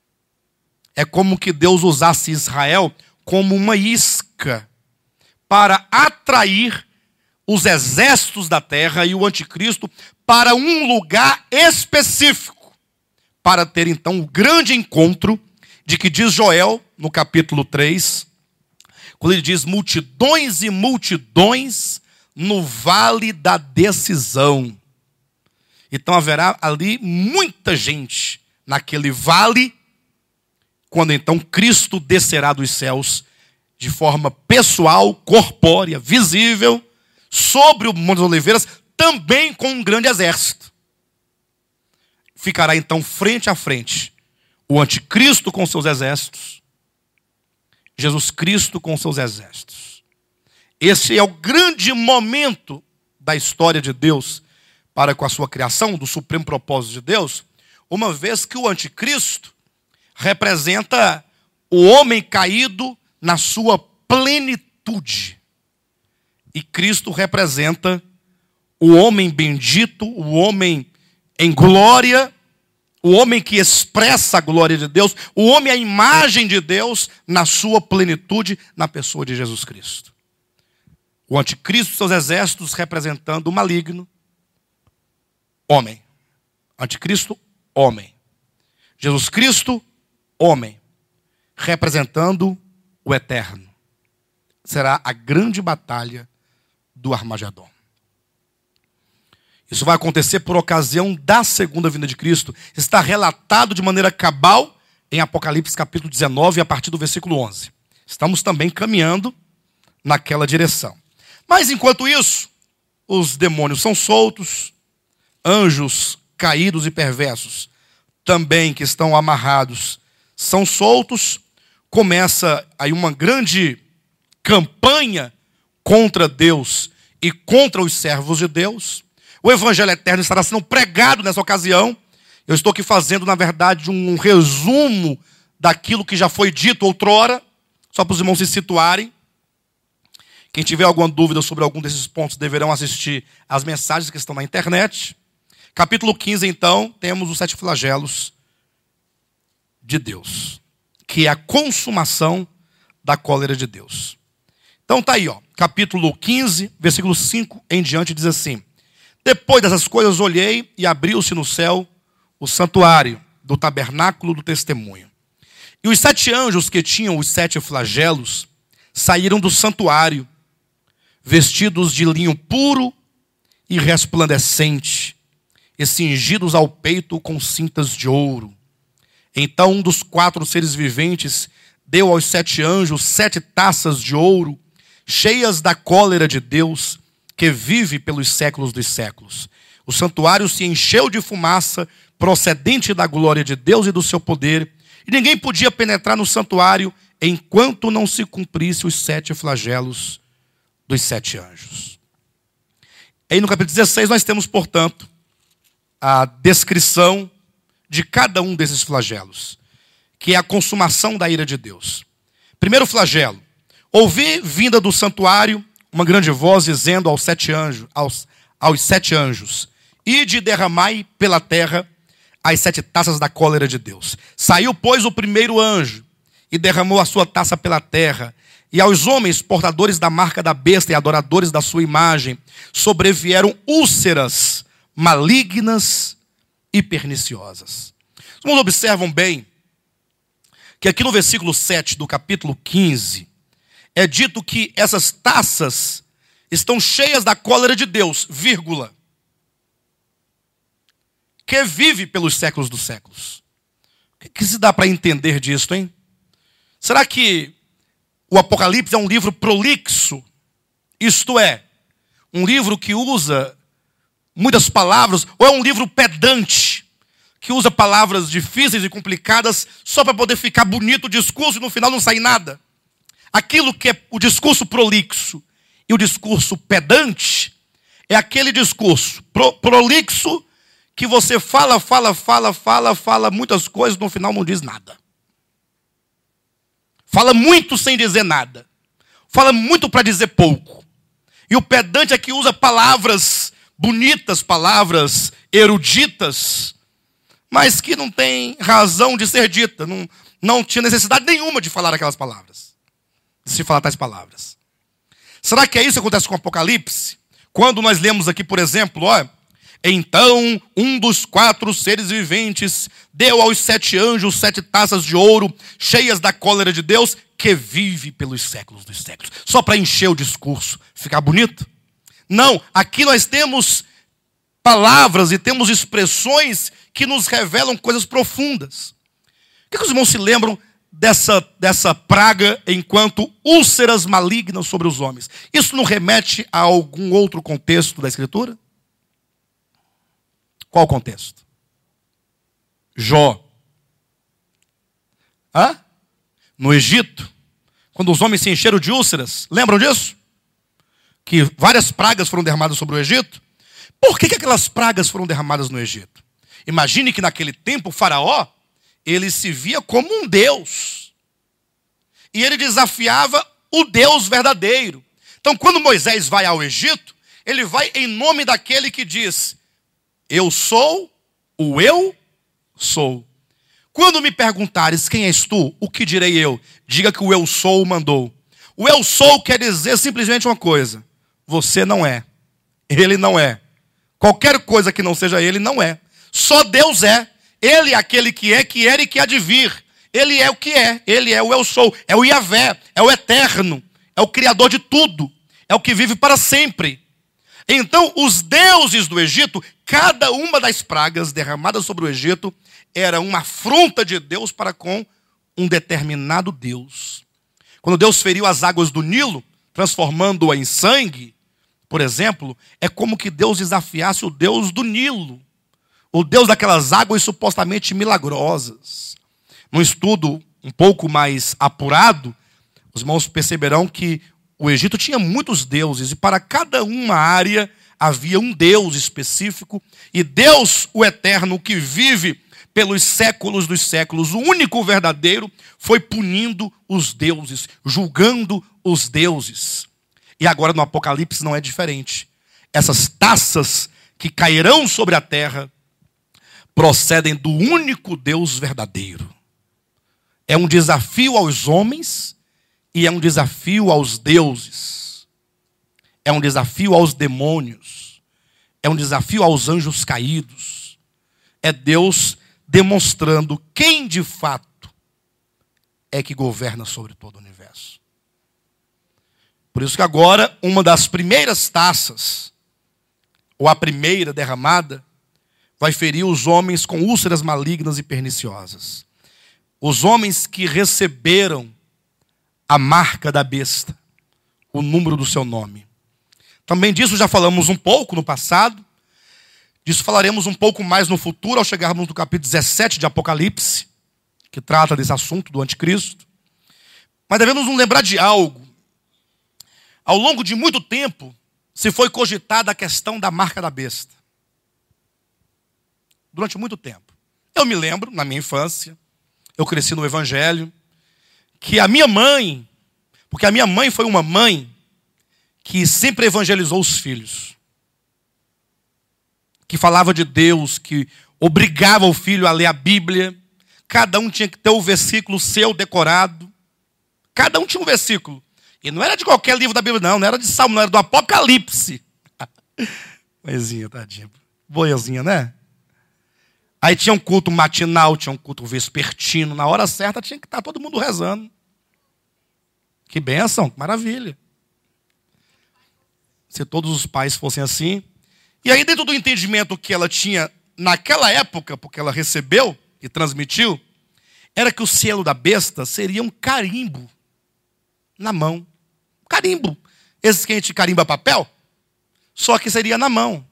É como que Deus usasse Israel como uma isca para atrair os exércitos da terra e o anticristo para um lugar específico, para ter então um grande encontro de que diz Joel, no capítulo 3, quando ele diz multidões e multidões no vale da decisão. Então haverá ali muita gente naquele vale, quando então Cristo descerá dos céus de forma pessoal, corpórea, visível, sobre o Monte das Oliveiras, também com um grande exército. Ficará então frente a frente o anticristo com seus exércitos, Jesus Cristo com seus exércitos. Esse é o grande momento da história de Deus para com a sua criação, do supremo propósito de Deus, uma vez que o anticristo representa o homem caído na sua plenitude. E Cristo representa o homem bendito, o homem em glória, o homem que expressa a glória de Deus, o homem à imagem de Deus na sua plenitude, na pessoa de Jesus Cristo. O anticristo, seus exércitos representando o maligno, homem. Anticristo, homem. Jesus Cristo, homem, representando o eterno. Será a grande batalha do Armagedon. Isso vai acontecer por ocasião da segunda vinda de Cristo. Está relatado de maneira cabal em Apocalipse capítulo 19, a partir do versículo 11. Estamos também caminhando naquela direção. Mas enquanto isso, os demônios são soltos, anjos caídos e perversos também que estão amarrados são soltos. Começa aí uma grande campanha contra Deus e contra os servos de Deus. O evangelho eterno estará sendo pregado nessa ocasião. Eu estou aqui fazendo, na verdade, um resumo daquilo que já foi dito outrora, só para os irmãos se situarem. Quem tiver alguma dúvida sobre algum desses pontos deverão assistir às mensagens que estão na internet. Capítulo 15, então, temos os 7 flagelos de Deus, que é a consumação da cólera de Deus. Então está aí, ó, capítulo 15, versículo 5 em diante, diz assim: depois dessas coisas olhei e abriu-se no céu o santuário do tabernáculo do testemunho. E os 7 anjos que tinham os 7 flagelos saíram do santuário, vestidos de linho puro e resplandecente, e cingidos ao peito com cintas de ouro. Então um dos 4 seres viventes deu aos 7 anjos 7 taças de ouro, cheias da cólera de Deus, que vive pelos séculos dos séculos. O santuário se encheu de fumaça, procedente da glória de Deus e do seu poder, e ninguém podia penetrar no santuário, enquanto não se cumprisse os 7 flagelos dos 7 anjos. Aí no capítulo 16 nós temos, portanto, a descrição de cada um desses flagelos, que é a consumação da ira de Deus. Primeiro flagelo: ouvi vinda do santuário uma grande voz dizendo aos 7 anjos, ide e derramai pela terra as 7 taças da cólera de Deus. Saiu, pois, o primeiro anjo e derramou a sua taça pela terra, e aos homens portadores da marca da besta e adoradores da sua imagem sobrevieram úlceras malignas e perniciosas. Os irmãos observam bem que aqui no versículo 7 do capítulo 15 é dito que essas taças estão cheias da cólera de Deus, vírgula, que vive pelos séculos dos séculos. O que se dá para entender disso, hein? Será que o Apocalipse é um livro prolixo? Isto é, um livro que usa muitas palavras, ou é um livro pedante, que usa palavras difíceis e complicadas só para poder ficar bonito o discurso e no final não sair nada? Aquilo que é o discurso prolixo e o discurso pedante é aquele discurso prolixo que você fala muitas coisas, no final não diz nada. Fala muito sem dizer nada. Fala muito para dizer pouco. E o pedante é que usa palavras bonitas, palavras eruditas, mas que não tem razão de ser dita. Não tinha necessidade nenhuma de falar aquelas palavras. De se falar tais palavras. Será que é isso que acontece com o Apocalipse? Quando nós lemos aqui, por exemplo, então um dos 4 seres viventes deu aos 7 anjos 7 taças de ouro, cheias da cólera de Deus, que vive pelos séculos dos séculos. Só para encher o discurso, ficar bonito? Não, aqui nós temos palavras e temos expressões que nos revelam coisas profundas. O que os irmãos se lembram dessa praga enquanto úlceras malignas sobre os homens? Isso não remete a algum outro contexto da Escritura? Qual contexto? Jó. No Egito, quando os homens se encheram de úlceras, lembram disso? Que várias pragas foram derramadas sobre o Egito. Por que aquelas pragas foram derramadas no Egito? Imagine que naquele tempo o faraó, ele se via como um deus. E ele desafiava o Deus verdadeiro. Então quando Moisés vai ao Egito, ele vai em nome daquele que diz: eu sou o eu sou. Quando me perguntares quem és tu, o que direi eu? Diga que o eu sou mandou. O eu sou quer dizer simplesmente uma coisa: você não é. Ele não é. Qualquer coisa que não seja ele não é. Só Deus é. Ele é aquele que é, que era e que há de vir. Ele é o que é. Ele é o eu sou. É o Yahvé. É o eterno. É o criador de tudo. É o que vive para sempre. Então, os deuses do Egito, cada uma das pragas derramadas sobre o Egito, era uma afronta de Deus para com um determinado Deus. Quando Deus feriu as águas do Nilo, transformando-a em sangue, por exemplo, é como que Deus desafiasse o Deus do Nilo, o Deus daquelas águas supostamente milagrosas. Num estudo um pouco mais apurado, os irmãos perceberão que o Egito tinha muitos deuses, e para cada uma área havia um Deus específico, e Deus, o eterno, que vive pelos séculos dos séculos, o único verdadeiro, foi punindo os deuses, julgando os deuses. E agora no Apocalipse não é diferente. Essas taças que cairão sobre a terra procedem do único Deus verdadeiro. É um desafio aos homens e é um desafio aos deuses. É um desafio aos demônios. É um desafio aos anjos caídos. É Deus demonstrando quem de fato é que governa sobre todo o universo. Por isso que agora, uma das primeiras taças, ou a primeira derramada, vai ferir os homens com úlceras malignas e perniciosas. Os homens que receberam a marca da besta, o número do seu nome. Também disso já falamos um pouco no passado. Disso falaremos um pouco mais no futuro, ao chegarmos no capítulo 17 de Apocalipse, que trata desse assunto do anticristo. Mas devemos nos lembrar de algo. Ao longo de muito tempo, se foi cogitada a questão da marca da besta. Durante muito tempo. Eu me lembro, na minha infância, eu cresci no Evangelho, que a minha mãe, porque a minha mãe foi uma mãe que sempre evangelizou os filhos. Que falava de Deus, que obrigava o filho a ler a Bíblia. Cada um tinha que ter o versículo seu decorado. Cada um tinha um versículo. E não era de qualquer livro da Bíblia, não era de Salmo, não era do Apocalipse. Mãezinha, tadinha. Boiazinha, né? Aí tinha um culto matinal, tinha um culto vespertino. Na hora certa tinha que estar todo mundo rezando. Que bênção, que maravilha. Se todos os pais fossem assim. E aí, dentro do entendimento que ela tinha naquela época, porque ela recebeu e transmitiu, era que o selo da besta seria um carimbo na mão. Carimbo. Esse que a gente carimba papel, só que seria na mão.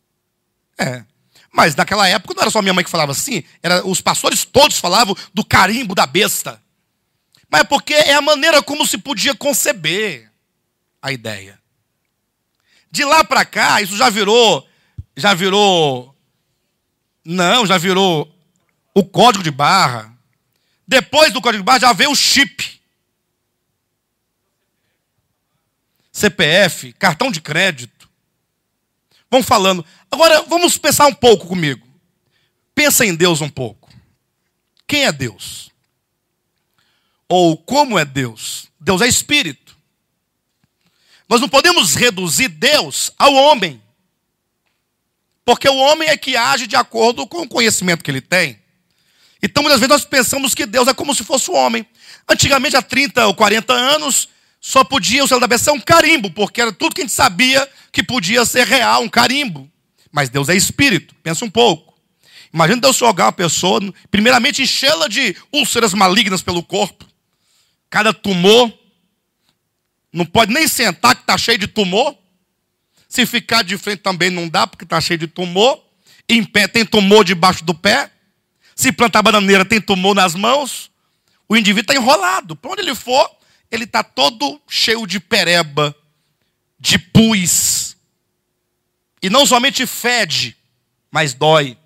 Mas naquela época não era só minha mãe que falava assim, os pastores todos falavam do carimbo da besta. Mas é porque é a maneira como se podia conceber a ideia. De lá para cá, isso já virou o código de barra. Depois do código de barra já veio o chip. CPF, cartão de crédito. Vamos falando. Agora, vamos pensar um pouco comigo. Pensa em Deus um pouco. Quem é Deus? Ou como é Deus? Deus é espírito. Nós não podemos reduzir Deus ao homem. Porque o homem é que age de acordo com o conhecimento que ele tem. Então, muitas vezes nós pensamos que Deus é como se fosse o homem. Antigamente, há 30 ou 40 anos, só podia o selo da besta ser um carimbo, porque era tudo que a gente sabia que podia ser real, um carimbo. Mas Deus é espírito, pensa um pouco. Imagina Deus jogar uma pessoa, primeiramente enchê-la de úlceras malignas pelo corpo. Cada tumor, não pode nem sentar que está cheio de tumor. Se ficar de frente também não dá, porque está cheio de tumor. Em pé tem tumor debaixo do pé. Se plantar bananeira tem tumor nas mãos. O indivíduo está enrolado. Para onde ele for, ele está todo cheio de pereba, de pus. E não somente fede, mas dói.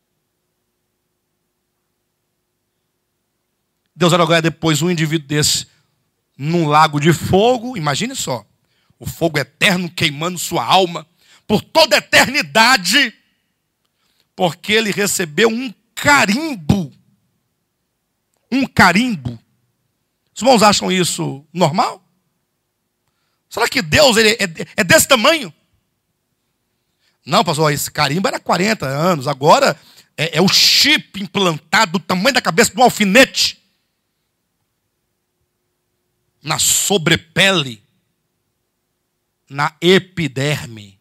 Deus vai jogar depois um indivíduo desse num lago de fogo. Imagine só. O fogo eterno queimando sua alma por toda a eternidade. Porque ele recebeu um carimbo. Um carimbo. Os irmãos acham isso normal? Será que Deus é desse tamanho? Não, pastor, esse carimbo era 40 anos. Agora é o chip implantado do tamanho da cabeça de um alfinete. Na sobrepele. Na epiderme.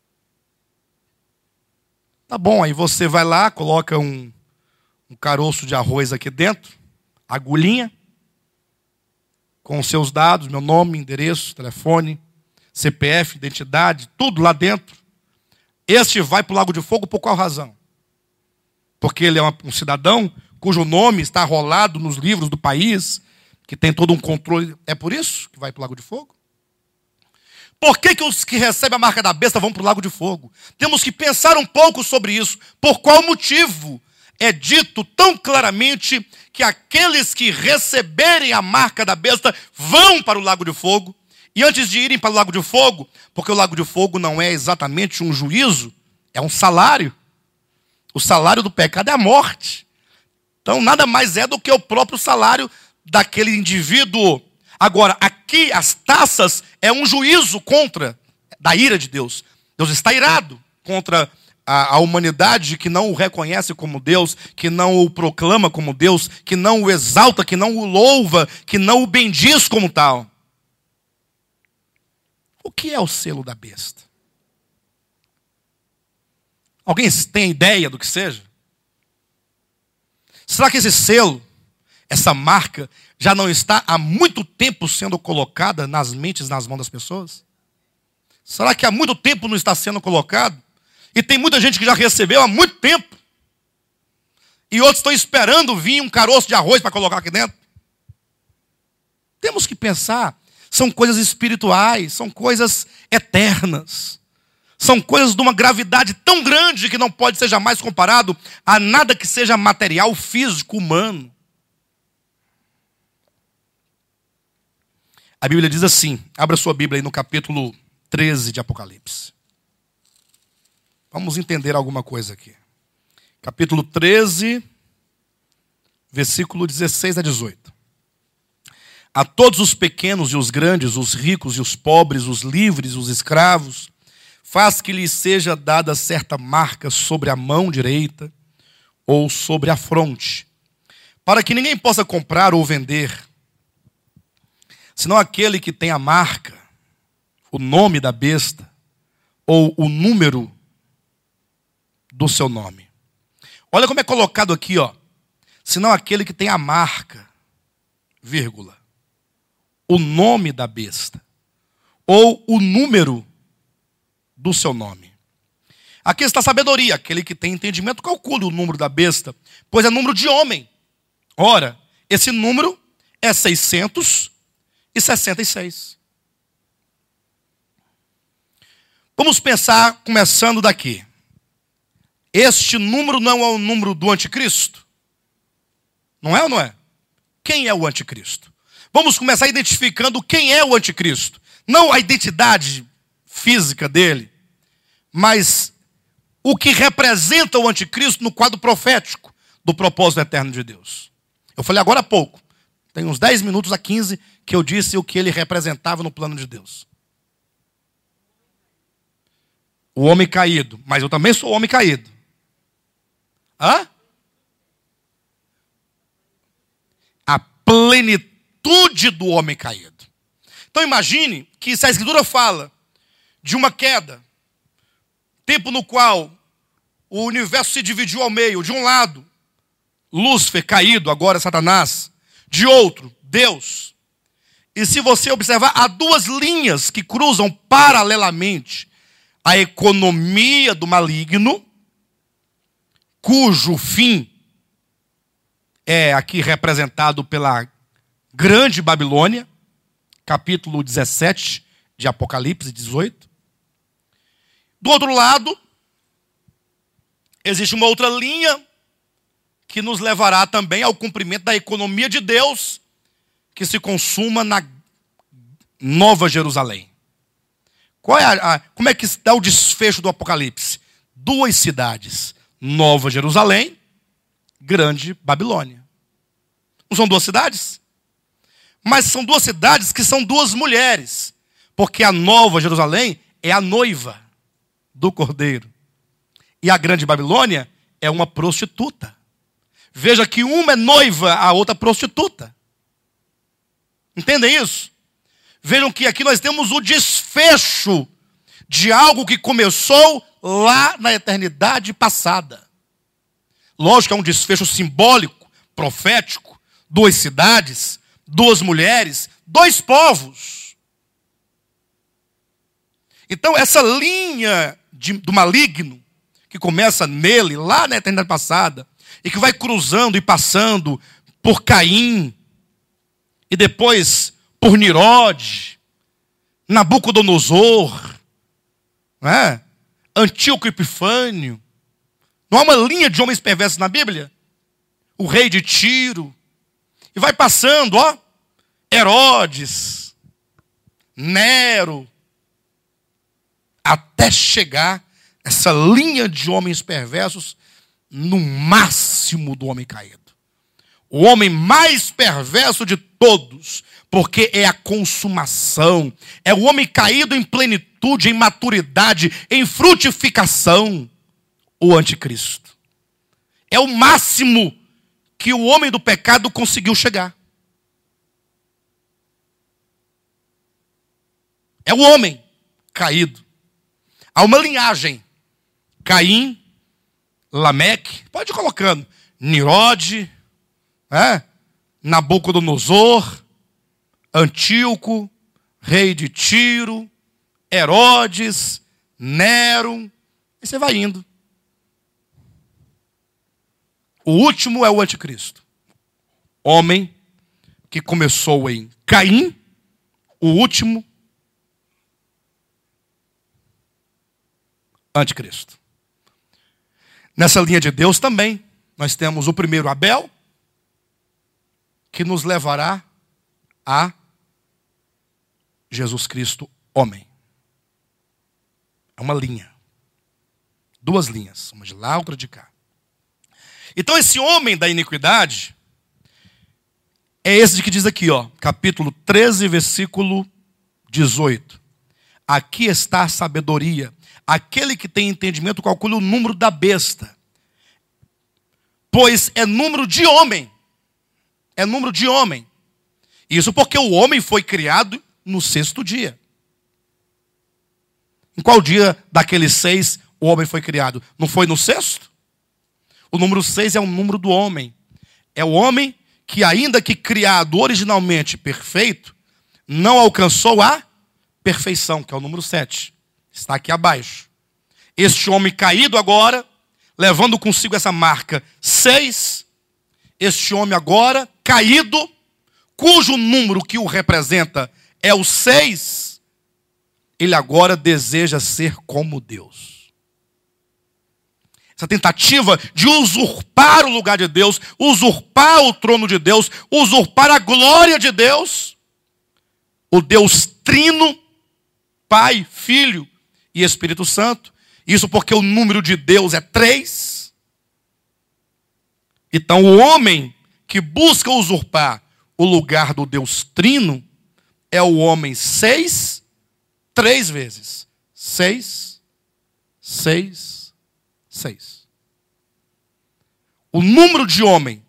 Tá bom, aí você vai lá, coloca um caroço de arroz aqui dentro, agulhinha, com os seus dados, meu nome, endereço, telefone, CPF, identidade, tudo lá dentro. Este vai para o Lago de Fogo por qual razão? Porque ele é um cidadão cujo nome está rolado nos livros do país, que tem todo um controle. É por isso que vai para o Lago de Fogo? Por que os que recebem a marca da besta vão para o Lago de Fogo? Temos que pensar um pouco sobre isso. Por qual motivo é dito tão claramente que aqueles que receberem a marca da besta vão para o Lago de Fogo? E antes de irem para o Lago de Fogo, porque o Lago de Fogo não é exatamente um juízo, é um salário. O salário do pecado é a morte. Então nada mais é do que o próprio salário daquele indivíduo. Agora, aqui as taças é um juízo da ira de Deus. Deus está irado contra a humanidade que não o reconhece como Deus, que não o proclama como Deus, que não o exalta, que não o louva, que não o bendiz como tal. O que é o selo da besta? Alguém tem ideia do que seja? Será que esse selo essa marca já não está há muito tempo sendo colocada nas mentes, nas mãos das pessoas? Será que há muito tempo não está sendo colocado? E tem muita gente que já recebeu há muito tempo. E outros estão esperando vir um caroço de arroz para colocar aqui dentro. Temos que pensar. São coisas espirituais, são coisas eternas. São coisas de uma gravidade tão grande que não pode ser jamais comparado a nada que seja material, físico, humano. A Bíblia diz assim, abra sua Bíblia aí no capítulo 13 de Apocalipse. Vamos entender alguma coisa aqui. Capítulo 13, versículo 16 a 18. A todos os pequenos e os grandes, os ricos e os pobres, os livres e os escravos, faz que lhes seja dada certa marca sobre a mão direita ou sobre a fronte, para que ninguém possa comprar ou vender, senão aquele que tem a marca, o nome da besta ou o número do seu nome. Olha como é colocado aqui, ó. Senão aquele que tem a marca, vírgula, o nome da besta ou o número do seu nome. Aqui está a sabedoria. Aquele que tem entendimento calcule o número da besta, pois é número de homem. Ora, esse número é 666. Vamos pensar começando daqui. Este número não é o número do anticristo? Não é ou não é? Quem é o anticristo? Vamos começar identificando quem é o anticristo. Não a identidade física dele, mas o que representa o anticristo no quadro profético do propósito eterno de Deus. Eu falei agora há pouco, tem uns 10 minutos a 15, que eu disse o que ele representava no plano de Deus. O homem caído, mas eu também sou homem caído. Hã? A plenitude do homem caído. Então imagine que se a Escritura fala de uma queda, tempo no qual o universo se dividiu ao meio, de um lado, Lúcifer caído, agora Satanás, de outro, Deus. E se você observar, há duas linhas que cruzam paralelamente a economia do maligno, cujo fim é aqui representado pela Grande Babilônia, capítulo 17 de Apocalipse 18. Do outro lado, existe uma outra linha que nos levará também ao cumprimento da economia de Deus, que se consuma na Nova Jerusalém. Como é que está o desfecho do Apocalipse? Duas cidades, Nova Jerusalém, Grande Babilônia. Não são duas cidades? Mas são duas cidades que são duas mulheres, porque a Nova Jerusalém é a noiva do Cordeiro. E a Grande Babilônia é uma prostituta. Veja que uma é noiva, a outra prostituta. Entendem isso? Vejam que aqui nós temos o desfecho de algo que começou lá na eternidade passada. Lógico que é um desfecho simbólico, profético, duas cidades, duas mulheres, dois povos. Então essa linha do maligno, que começa nele, lá na eternidade passada, e que vai cruzando e passando por Caim, e depois por Nirode, Nabucodonosor, né? Antíoco Epifânio. Não há uma linha de homens perversos na Bíblia? O rei de Tiro. E vai passando, ó, Herodes, Nero, até chegar essa linha de homens perversos no máximo do homem caído. O homem mais perverso de todos, porque é a consumação. É o homem caído em plenitude, em maturidade, em frutificação. O anticristo. É o máximo que o homem do pecado conseguiu chegar. É o homem caído. Há uma linhagem. Caim, Lameque, pode ir colocando. Nirode, Nabucodonosor, Antíoco, rei de Tiro, Herodes, Nero, e você vai indo. O último é o anticristo. Homem que começou em Caim, o último, anticristo. Nessa linha de Deus também, nós temos o primeiro Abel, que nos levará a Jesus Cristo, homem. É uma linha. Duas linhas, uma de lá, outra de cá. Então esse homem da iniquidade é esse que diz aqui, capítulo 13, versículo 18. Aqui está a sabedoria. Aquele que tem entendimento calcula o número da besta, pois é número de homem. É número de homem. Isso porque o homem foi criado no sexto dia. Em qual dia daqueles 6 o homem foi criado? Não foi no sexto? O número 6 é o número do homem. É o homem que, ainda que criado originalmente perfeito, não alcançou a perfeição, que é o número 7. Está aqui abaixo. Este homem caído agora, levando consigo essa marca 6, este homem agora caído, cujo número que o representa é o 6, ele agora deseja ser como Deus. Essa tentativa de usurpar o lugar de Deus, usurpar o trono de Deus, usurpar a glória de Deus, o Deus trino, Pai, Filho e Espírito Santo. Isso porque o número de Deus é 3. Então o homem que busca usurpar o lugar do Deus trino é o homem 6, 3 vezes. 6, 6, 6. O número de homem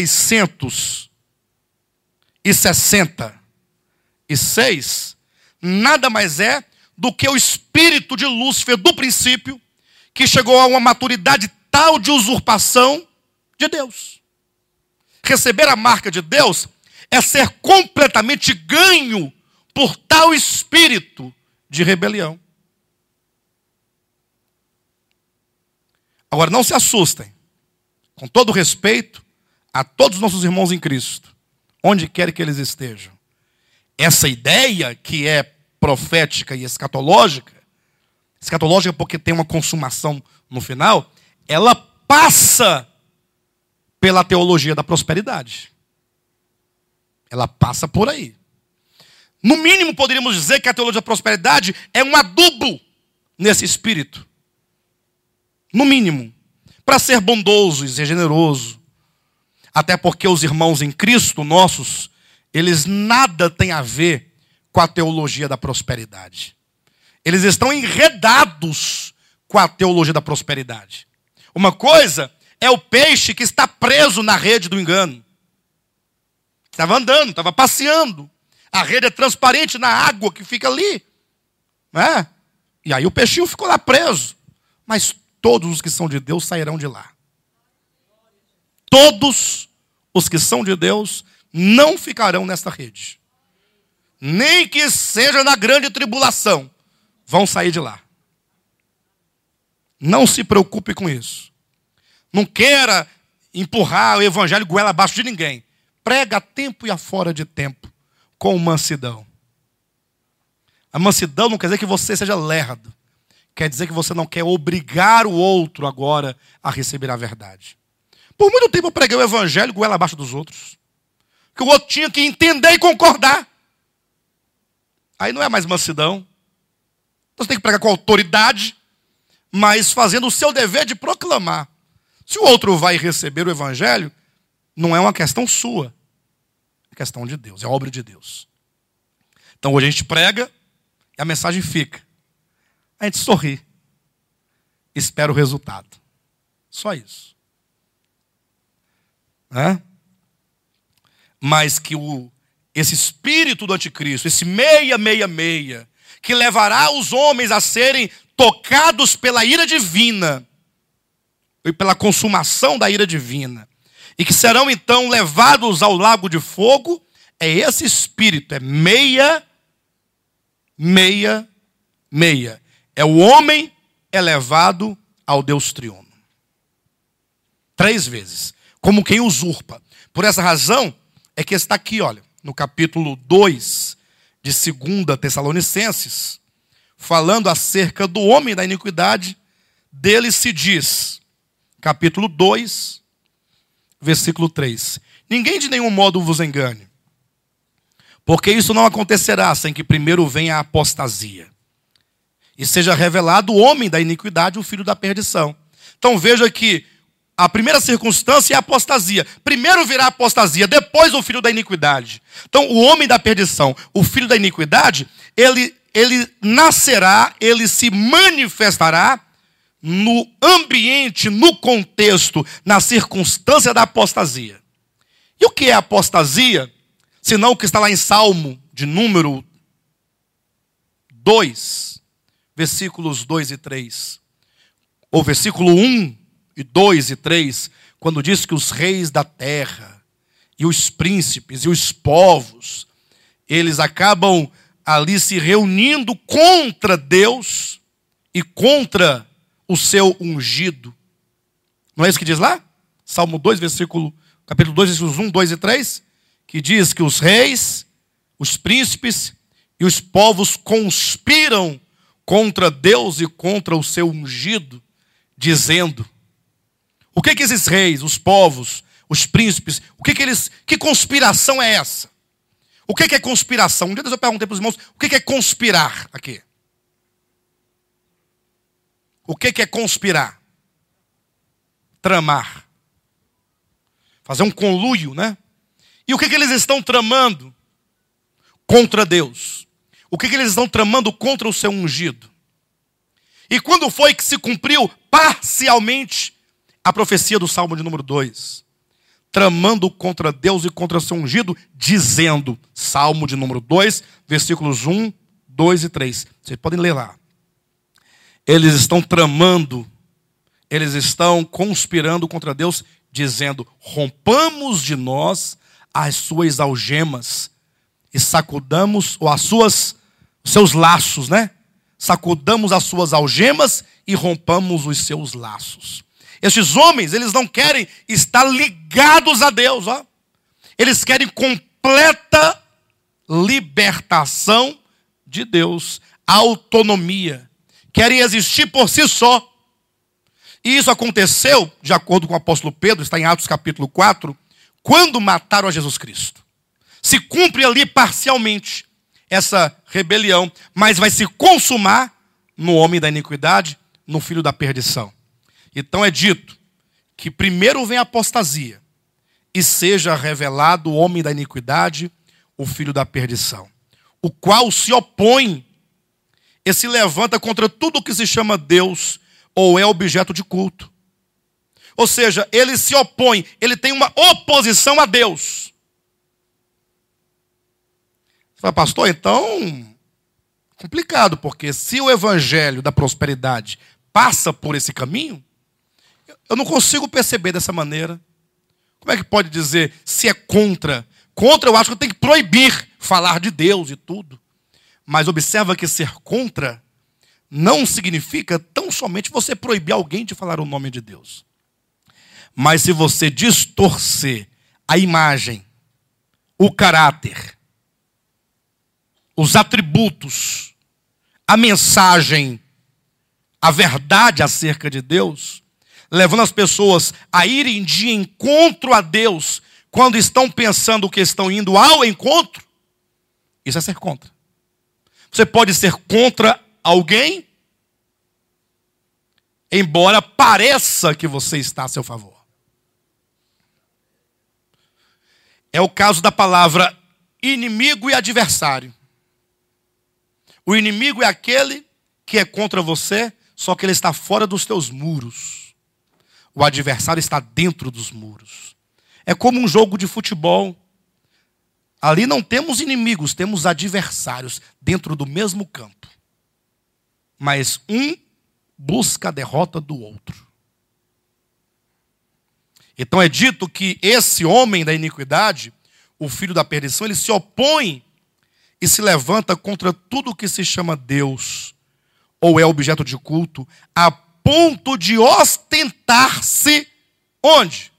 666 nada mais é do que o espírito de Lúcifer do princípio, que chegou a uma maturidade tal de usurpação de Deus. Receber a marca de Deus é ser completamente ganho por tal espírito de rebelião. Agora, não se assustem. Com todo respeito a todos os nossos irmãos em Cristo, onde quer que eles estejam. Essa ideia que é profética e escatológica porque tem uma consumação no final, ela passa pela teologia da prosperidade. Ela passa por aí. No mínimo, poderíamos dizer que a teologia da prosperidade é um adubo nesse espírito. No mínimo. Para ser bondoso e ser generoso. Até porque os irmãos em Cristo, nossos, eles nada têm a ver com a teologia da prosperidade. Eles estão enredados com a teologia da prosperidade. Uma coisa é o peixe que está preso na rede do engano. Estava andando, estava passeando. A rede é transparente na água que fica ali. Né? E aí o peixinho ficou lá preso. Mas todos os que são de Deus sairão de lá. Todos os que são de Deus não ficarão nesta rede. Nem que seja na grande tribulação, vão sair de lá. Não se preocupe com isso. Não queira empurrar o evangelho goela abaixo de ninguém. Prega a tempo e a fora de tempo, com mansidão. A mansidão não quer dizer que você seja lerdo. Quer dizer que você não quer obrigar o outro agora a receber a verdade. Por muito tempo eu preguei o evangelho goela abaixo dos outros. Que o outro tinha que entender e concordar. Aí não é mais mansidão. Então você tem que pregar com autoridade, mas fazendo o seu dever de proclamar. Se o outro vai receber o evangelho, não é uma questão sua. É questão de Deus, é obra de Deus. Então hoje a gente prega e a mensagem fica. A gente sorri. Espera o resultado. Só isso. Mas que esse espírito do anticristo, esse 666, que levará os homens a serem tocados pela ira divina, e pela consumação da ira divina, e que serão então levados ao lago de fogo, é esse espírito, é meia. É o homem elevado ao Deus triuno. 3 vezes, como quem usurpa. Por essa razão, é que está aqui, olha, no capítulo 2 de 2 Tessalonicenses, falando acerca do homem da iniquidade, dele se diz, capítulo 2, versículo 3. Ninguém de nenhum modo vos engane, porque isso não acontecerá sem que primeiro venha a apostasia, e seja revelado o homem da iniquidade, o filho da perdição. Então veja que a primeira circunstância é a apostasia. Primeiro virá a apostasia, depois o filho da iniquidade. Então o homem da perdição, o filho da iniquidade, ele nascerá, ele se manifestará no ambiente, no contexto, na circunstância da apostasia. E o que é apostasia? Senão o que está lá em Salmo, de número 2, versículos 2 e 3. Ou versículo 1 e 2 e 3, quando diz que os reis da terra, e os príncipes, e os povos, eles acabam ali se reunindo contra Deus e contra o seu ungido. Não é isso que diz lá? Salmo 2, capítulo 2, versículos 1, 2 e 3, que diz que os reis, os príncipes e os povos conspiram contra Deus e contra o seu ungido, dizendo: o que esses reis, os povos, os príncipes, que conspiração é essa? O que é conspiração? Um dia eu perguntei para os irmãos, o que é conspirar aqui? O que é conspirar? Tramar. Fazer um conluio, né? E o que eles estão tramando contra Deus? O que eles estão tramando contra o seu ungido? E quando foi que se cumpriu parcialmente a profecia do Salmo de número 2? Tramando contra Deus e contra o seu ungido, dizendo, Salmo de número 2, versículos 1, 2 e 3. Vocês podem ler lá. Eles estão tramando, eles estão conspirando contra Deus, dizendo: rompamos de nós as suas algemas e sacudamos os seus laços, né? Sacudamos as suas algemas e rompamos os seus laços. Estes homens, eles não querem estar ligados a Deus, ó. Eles querem completa libertação de Deus, autonomia. Querem existir por si só. E isso aconteceu, de acordo com o apóstolo Pedro, está em Atos capítulo 4, quando mataram a Jesus Cristo. Se cumpre ali parcialmente essa rebelião, mas vai se consumar no homem da iniquidade, no filho da perdição. Então é dito que primeiro vem a apostasia e seja revelado o homem da iniquidade, o filho da perdição, o qual se opõe e se levanta contra tudo que se chama Deus ou é objeto de culto. Ou seja, ele se opõe, ele tem uma oposição a Deus. Você fala, pastor, então, complicado, porque se o evangelho da prosperidade passa por esse caminho, eu não consigo perceber dessa maneira. Como é que pode dizer se é contra? Contra, eu acho que tem que proibir falar de Deus e tudo. Mas observa que ser contra não significa tão somente você proibir alguém de falar o nome de Deus. Mas se você distorcer a imagem, o caráter, os atributos, a mensagem, a verdade acerca de Deus, levando as pessoas a irem de encontro a Deus, quando estão pensando que estão indo ao encontro, isso é ser contra. Você pode ser contra alguém, embora pareça que você está a seu favor. É o caso da palavra inimigo e adversário. O inimigo é aquele que é contra você, só que ele está fora dos teus muros. O adversário está dentro dos muros. É como um jogo de futebol. Ali não temos inimigos, temos adversários dentro do mesmo campo. Mas um busca a derrota do outro. Então é dito que esse homem da iniquidade, o filho da perdição, ele se opõe e se levanta contra tudo que se chama Deus ou é objeto de culto, a ponto de ostentar-se onde?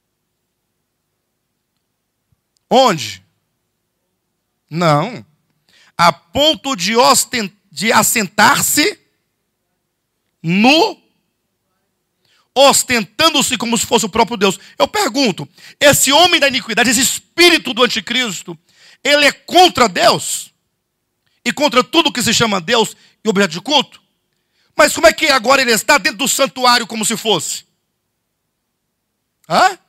Onde? Não. A ponto de assentar-se no, ostentando-se como se fosse o próprio Deus. Eu pergunto, esse homem da iniquidade, esse espírito do anticristo, ele é contra Deus? E contra tudo que se chama Deus e objeto de culto? Mas como é que agora ele está dentro do santuário como se fosse? Hã?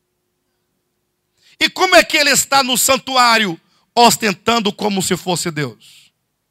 E como é que ele está no santuário ostentando como se fosse Deus?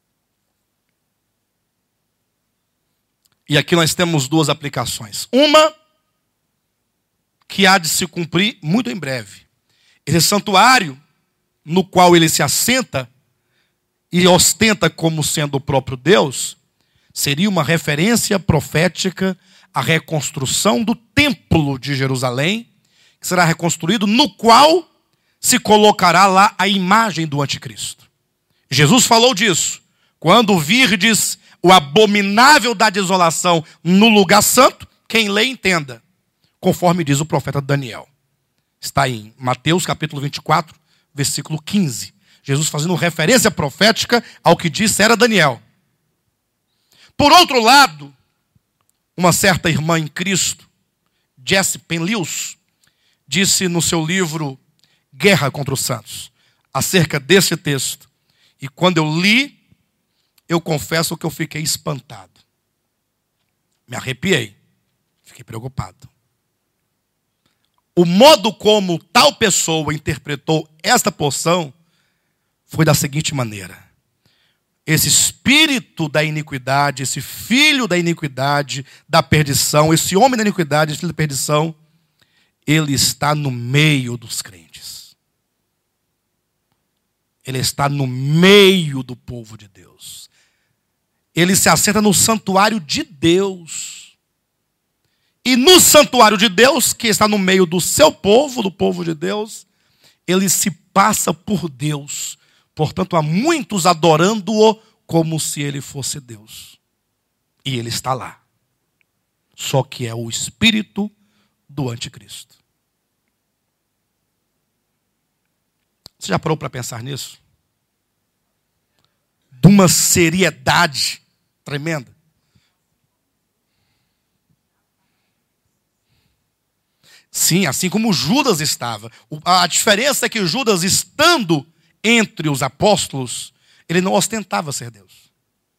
E aqui nós temos duas aplicações. Uma que há de se cumprir muito em breve. Esse santuário no qual ele se assenta e ostenta como sendo o próprio Deus, seria uma referência profética à reconstrução do templo de Jerusalém, que será reconstruído, no qual se colocará lá a imagem do anticristo. Jesus falou disso. Quando virdes o abominável da desolação no lugar santo, quem lê entenda, conforme diz o profeta Daniel. Está em Mateus capítulo 24, versículo 15. Jesus fazendo referência profética ao que disse era Daniel. Por outro lado, uma certa irmã em Cristo, Jessie Penlius, disse no seu livro Guerra contra os Santos, acerca desse texto. E quando eu li, eu confesso que eu fiquei espantado. Me arrepiei. Fiquei preocupado. O modo como tal pessoa interpretou esta porção foi da seguinte maneira: esse espírito da iniquidade, esse filho da iniquidade, da perdição, esse homem da iniquidade, esse filho da perdição, ele está no meio dos crentes. Ele está no meio do povo de Deus. Ele se assenta no santuário de Deus. E no santuário de Deus, que está no meio do seu povo, do povo de Deus, ele se passa por Deus. Portanto, há muitos adorando-o como se ele fosse Deus. E ele está lá. Só que é o espírito do anticristo. Você já parou para pensar nisso? De uma seriedade tremenda. Sim, assim como Judas estava. A diferença é que Judas, estando entre os apóstolos, ele não ostentava ser Deus.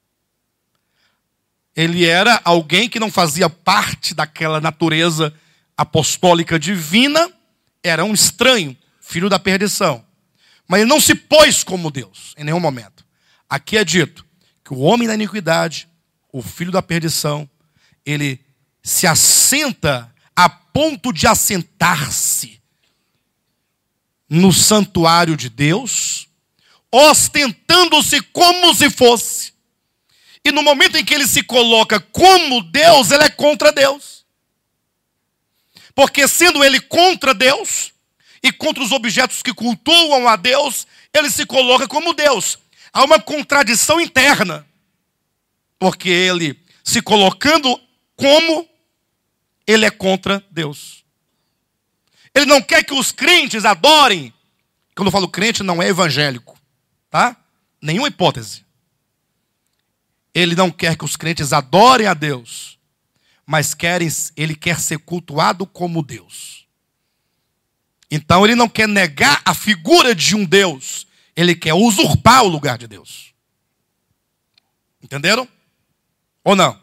Ele era alguém que não fazia parte daquela natureza apostólica divina, era um estranho, filho da perdição. Mas ele não se pôs como Deus, em nenhum momento. Aqui é dito que o homem da iniquidade, o filho da perdição, ele se assenta a ponto de assentar-se no santuário de Deus, ostentando-se como se fosse. E no momento em que ele se coloca como Deus, ele é contra Deus. Porque sendo ele contra Deus e contra os objetos que cultuam a Deus, ele se coloca como Deus. Há uma contradição interna. Porque ele, se colocando como, ele é contra Deus. Ele não quer que os crentes adorem. Quando eu falo crente, não é evangélico. Tá? Nenhuma hipótese. Ele não quer que os crentes adorem a Deus, mas ele quer ser cultuado como Deus. Então ele não quer negar a figura de um Deus, ele quer usurpar o lugar de Deus. Entenderam? Ou não?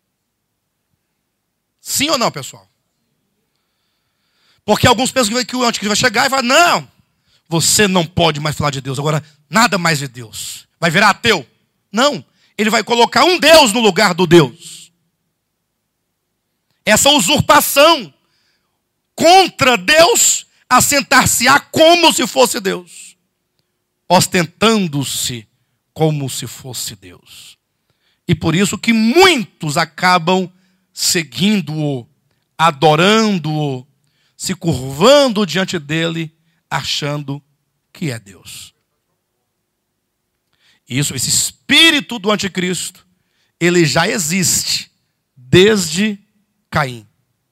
Sim ou não, pessoal? Porque alguns pensam que o anticristo vai chegar e vai, não, você não pode mais falar de Deus, agora nada mais de Deus. Vai virar ateu? Não, ele vai colocar um Deus no lugar do Deus. Essa usurpação contra Deus, assentar-se-á como se fosse Deus, ostentando-se como se fosse Deus. E por isso que muitos acabam seguindo-o, adorando-o, se curvando diante dele, achando que é Deus. Isso, esse espírito do anticristo, ele já existe desde Caim.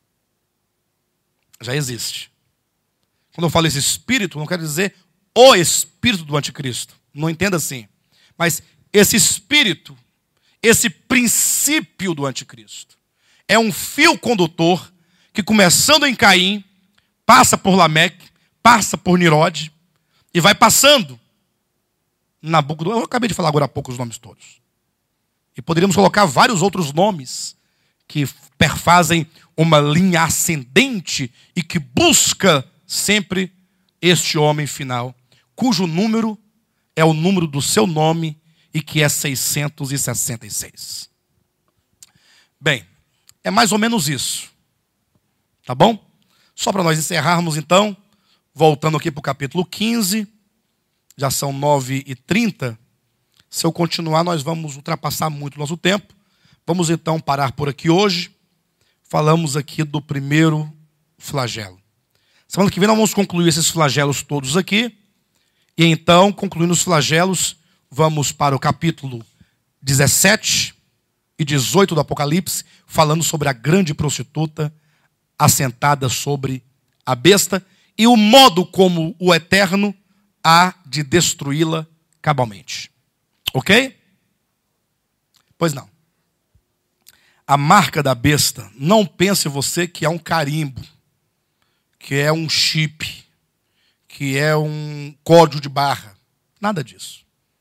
Já existe. Quando eu falo esse espírito, não quero dizer o espírito do anticristo. Não entenda assim. Mas esse espírito, esse princípio do anticristo, é um fio condutor que, começando em Caim, passa por Lameque, passa por Nirode e vai passando Nabucodonosor. Eu acabei de falar agora há pouco os nomes todos. E poderíamos colocar vários outros nomes que perfazem uma linha ascendente e que busca sempre este homem final, cujo número é o número do seu nome e que é 666. Bem, é mais ou menos isso. Tá bom? Só para nós encerrarmos então, voltando aqui para o capítulo 15, já são 9h30. Se eu continuar, nós vamos ultrapassar muito o nosso tempo. Vamos então parar por aqui hoje. Falamos aqui do primeiro flagelo. Semana que vem nós vamos concluir esses flagelos todos aqui. E então, concluindo os flagelos, vamos para o capítulo 17 e 18 do Apocalipse, falando sobre a grande prostituta assentada sobre a besta e o modo como o Eterno há de destruí-la cabalmente. Ok? Pois não. A marca da besta, não pense você que é um carimbo, que é um chip, que é um código de barra. Nada disso.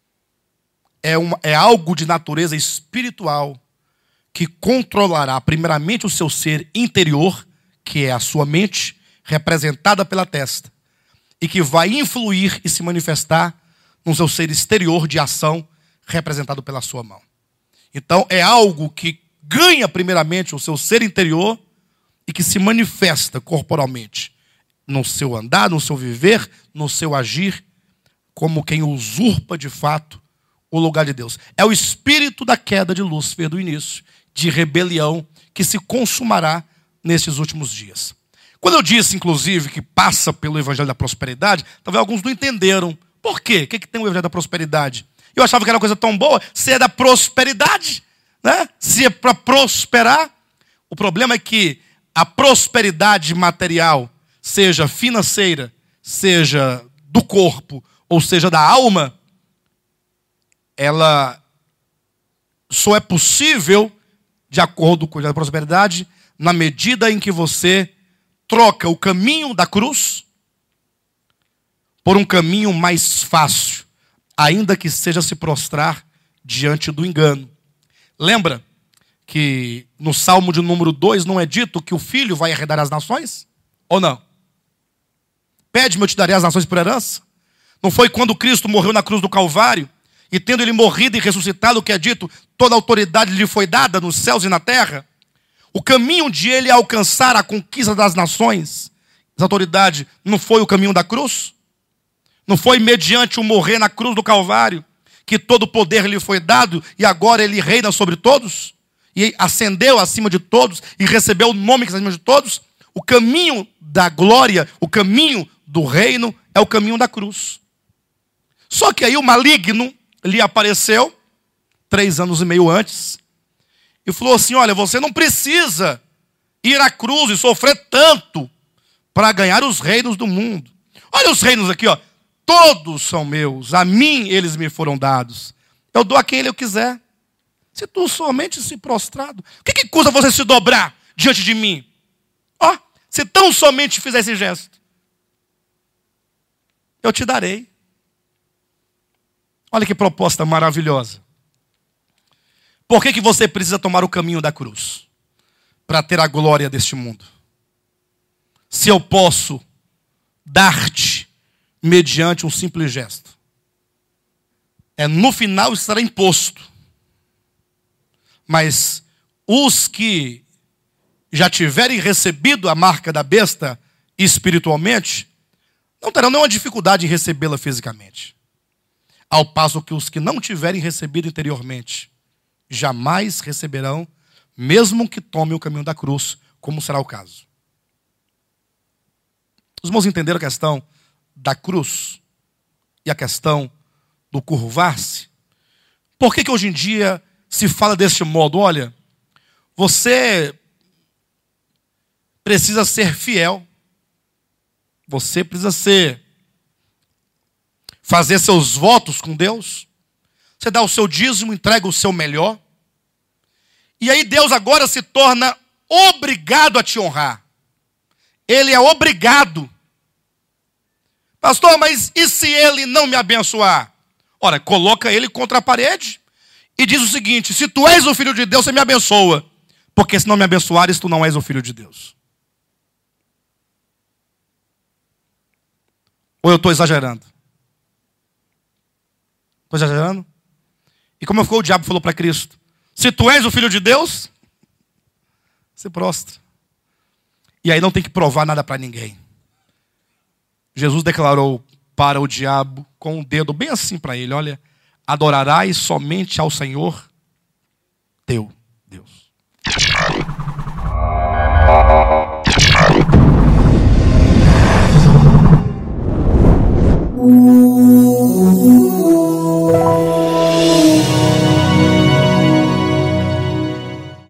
É algo de natureza espiritual que controlará primeiramente o seu ser interior, que é a sua mente, representada pela testa, e que vai influir e se manifestar no seu ser exterior de ação, representado pela sua mão. Então é algo que ganha primeiramente o seu ser interior e que se manifesta corporalmente no seu andar, no seu viver, no seu agir, como quem usurpa de fato o lugar de Deus. É o espírito da queda de Lúcifer do início, de rebelião, que se consumará nesses últimos dias. Quando eu disse, inclusive, que passa pelo evangelho da prosperidade, talvez alguns não entenderam. Por quê? O que tem o evangelho da prosperidade? Eu achava que era uma coisa tão boa, se é da prosperidade, né? Se é para prosperar. O problema é que a prosperidade material, seja financeira, seja do corpo, ou seja da alma, ela só é possível, de acordo com a prosperidade, na medida em que você troca o caminho da cruz por um caminho mais fácil, ainda que seja se prostrar diante do engano. Lembra que no Salmo de número 2 não é dito que o filho vai herdar as nações? Ou não? Pede-me, eu te darei as nações por herança. Não foi quando Cristo morreu na cruz do Calvário, e tendo ele morrido e ressuscitado, que é dito, toda a autoridade lhe foi dada nos céus e na terra? O caminho de ele alcançar a conquista das nações, essa autoridade, não foi o caminho da cruz? Não foi mediante o morrer na cruz do Calvário que todo o poder lhe foi dado e agora ele reina sobre todos? E ascendeu acima de todos e recebeu o nome que está acima de todos? O caminho da glória, o caminho do reino é o caminho da cruz. Só que aí o maligno lhe apareceu 3 anos e meio antes e falou assim: olha, você não precisa ir à cruz e sofrer tanto para ganhar os reinos do mundo. Olha os reinos aqui, ó. Todos são meus, a mim eles me foram dados. Eu dou a quem eu quiser. Se tu somente se prostrado, o que custa você se dobrar diante de mim? Ó, se tão somente fizer esse gesto, eu te darei. Olha que proposta maravilhosa. Por que você precisa tomar o caminho da cruz? Para ter a glória deste mundo. Se eu posso dar-te mediante um simples gesto. No final estará imposto. Mas os que já tiverem recebido a marca da besta espiritualmente, não terão nenhuma dificuldade em recebê-la fisicamente. Ao passo que os que não tiverem recebido interiormente, jamais receberão, mesmo que tomem o caminho da cruz, como será o caso. Os irmãos entenderam a questão da cruz e a questão do curvar-se? Por que hoje em dia se fala deste modo? Olha, você precisa ser fiel. Você precisa fazer seus votos com Deus. Você dá o seu dízimo, entrega o seu melhor. E aí Deus agora se torna obrigado a te honrar. Ele é obrigado. Pastor, mas e se ele não me abençoar? Ora, coloca ele contra a parede e diz o seguinte: se tu és o filho de Deus, você me abençoa. Porque se não me abençoares, tu não és o filho de Deus. Ou eu estou exagerando? Estou exagerando? E como o diabo falou para Cristo: se tu és o filho de Deus, se prostra. E aí não tem que provar nada para ninguém. Jesus declarou para o diabo com um dedo bem assim para ele: olha, adorarás somente ao Senhor teu Deus.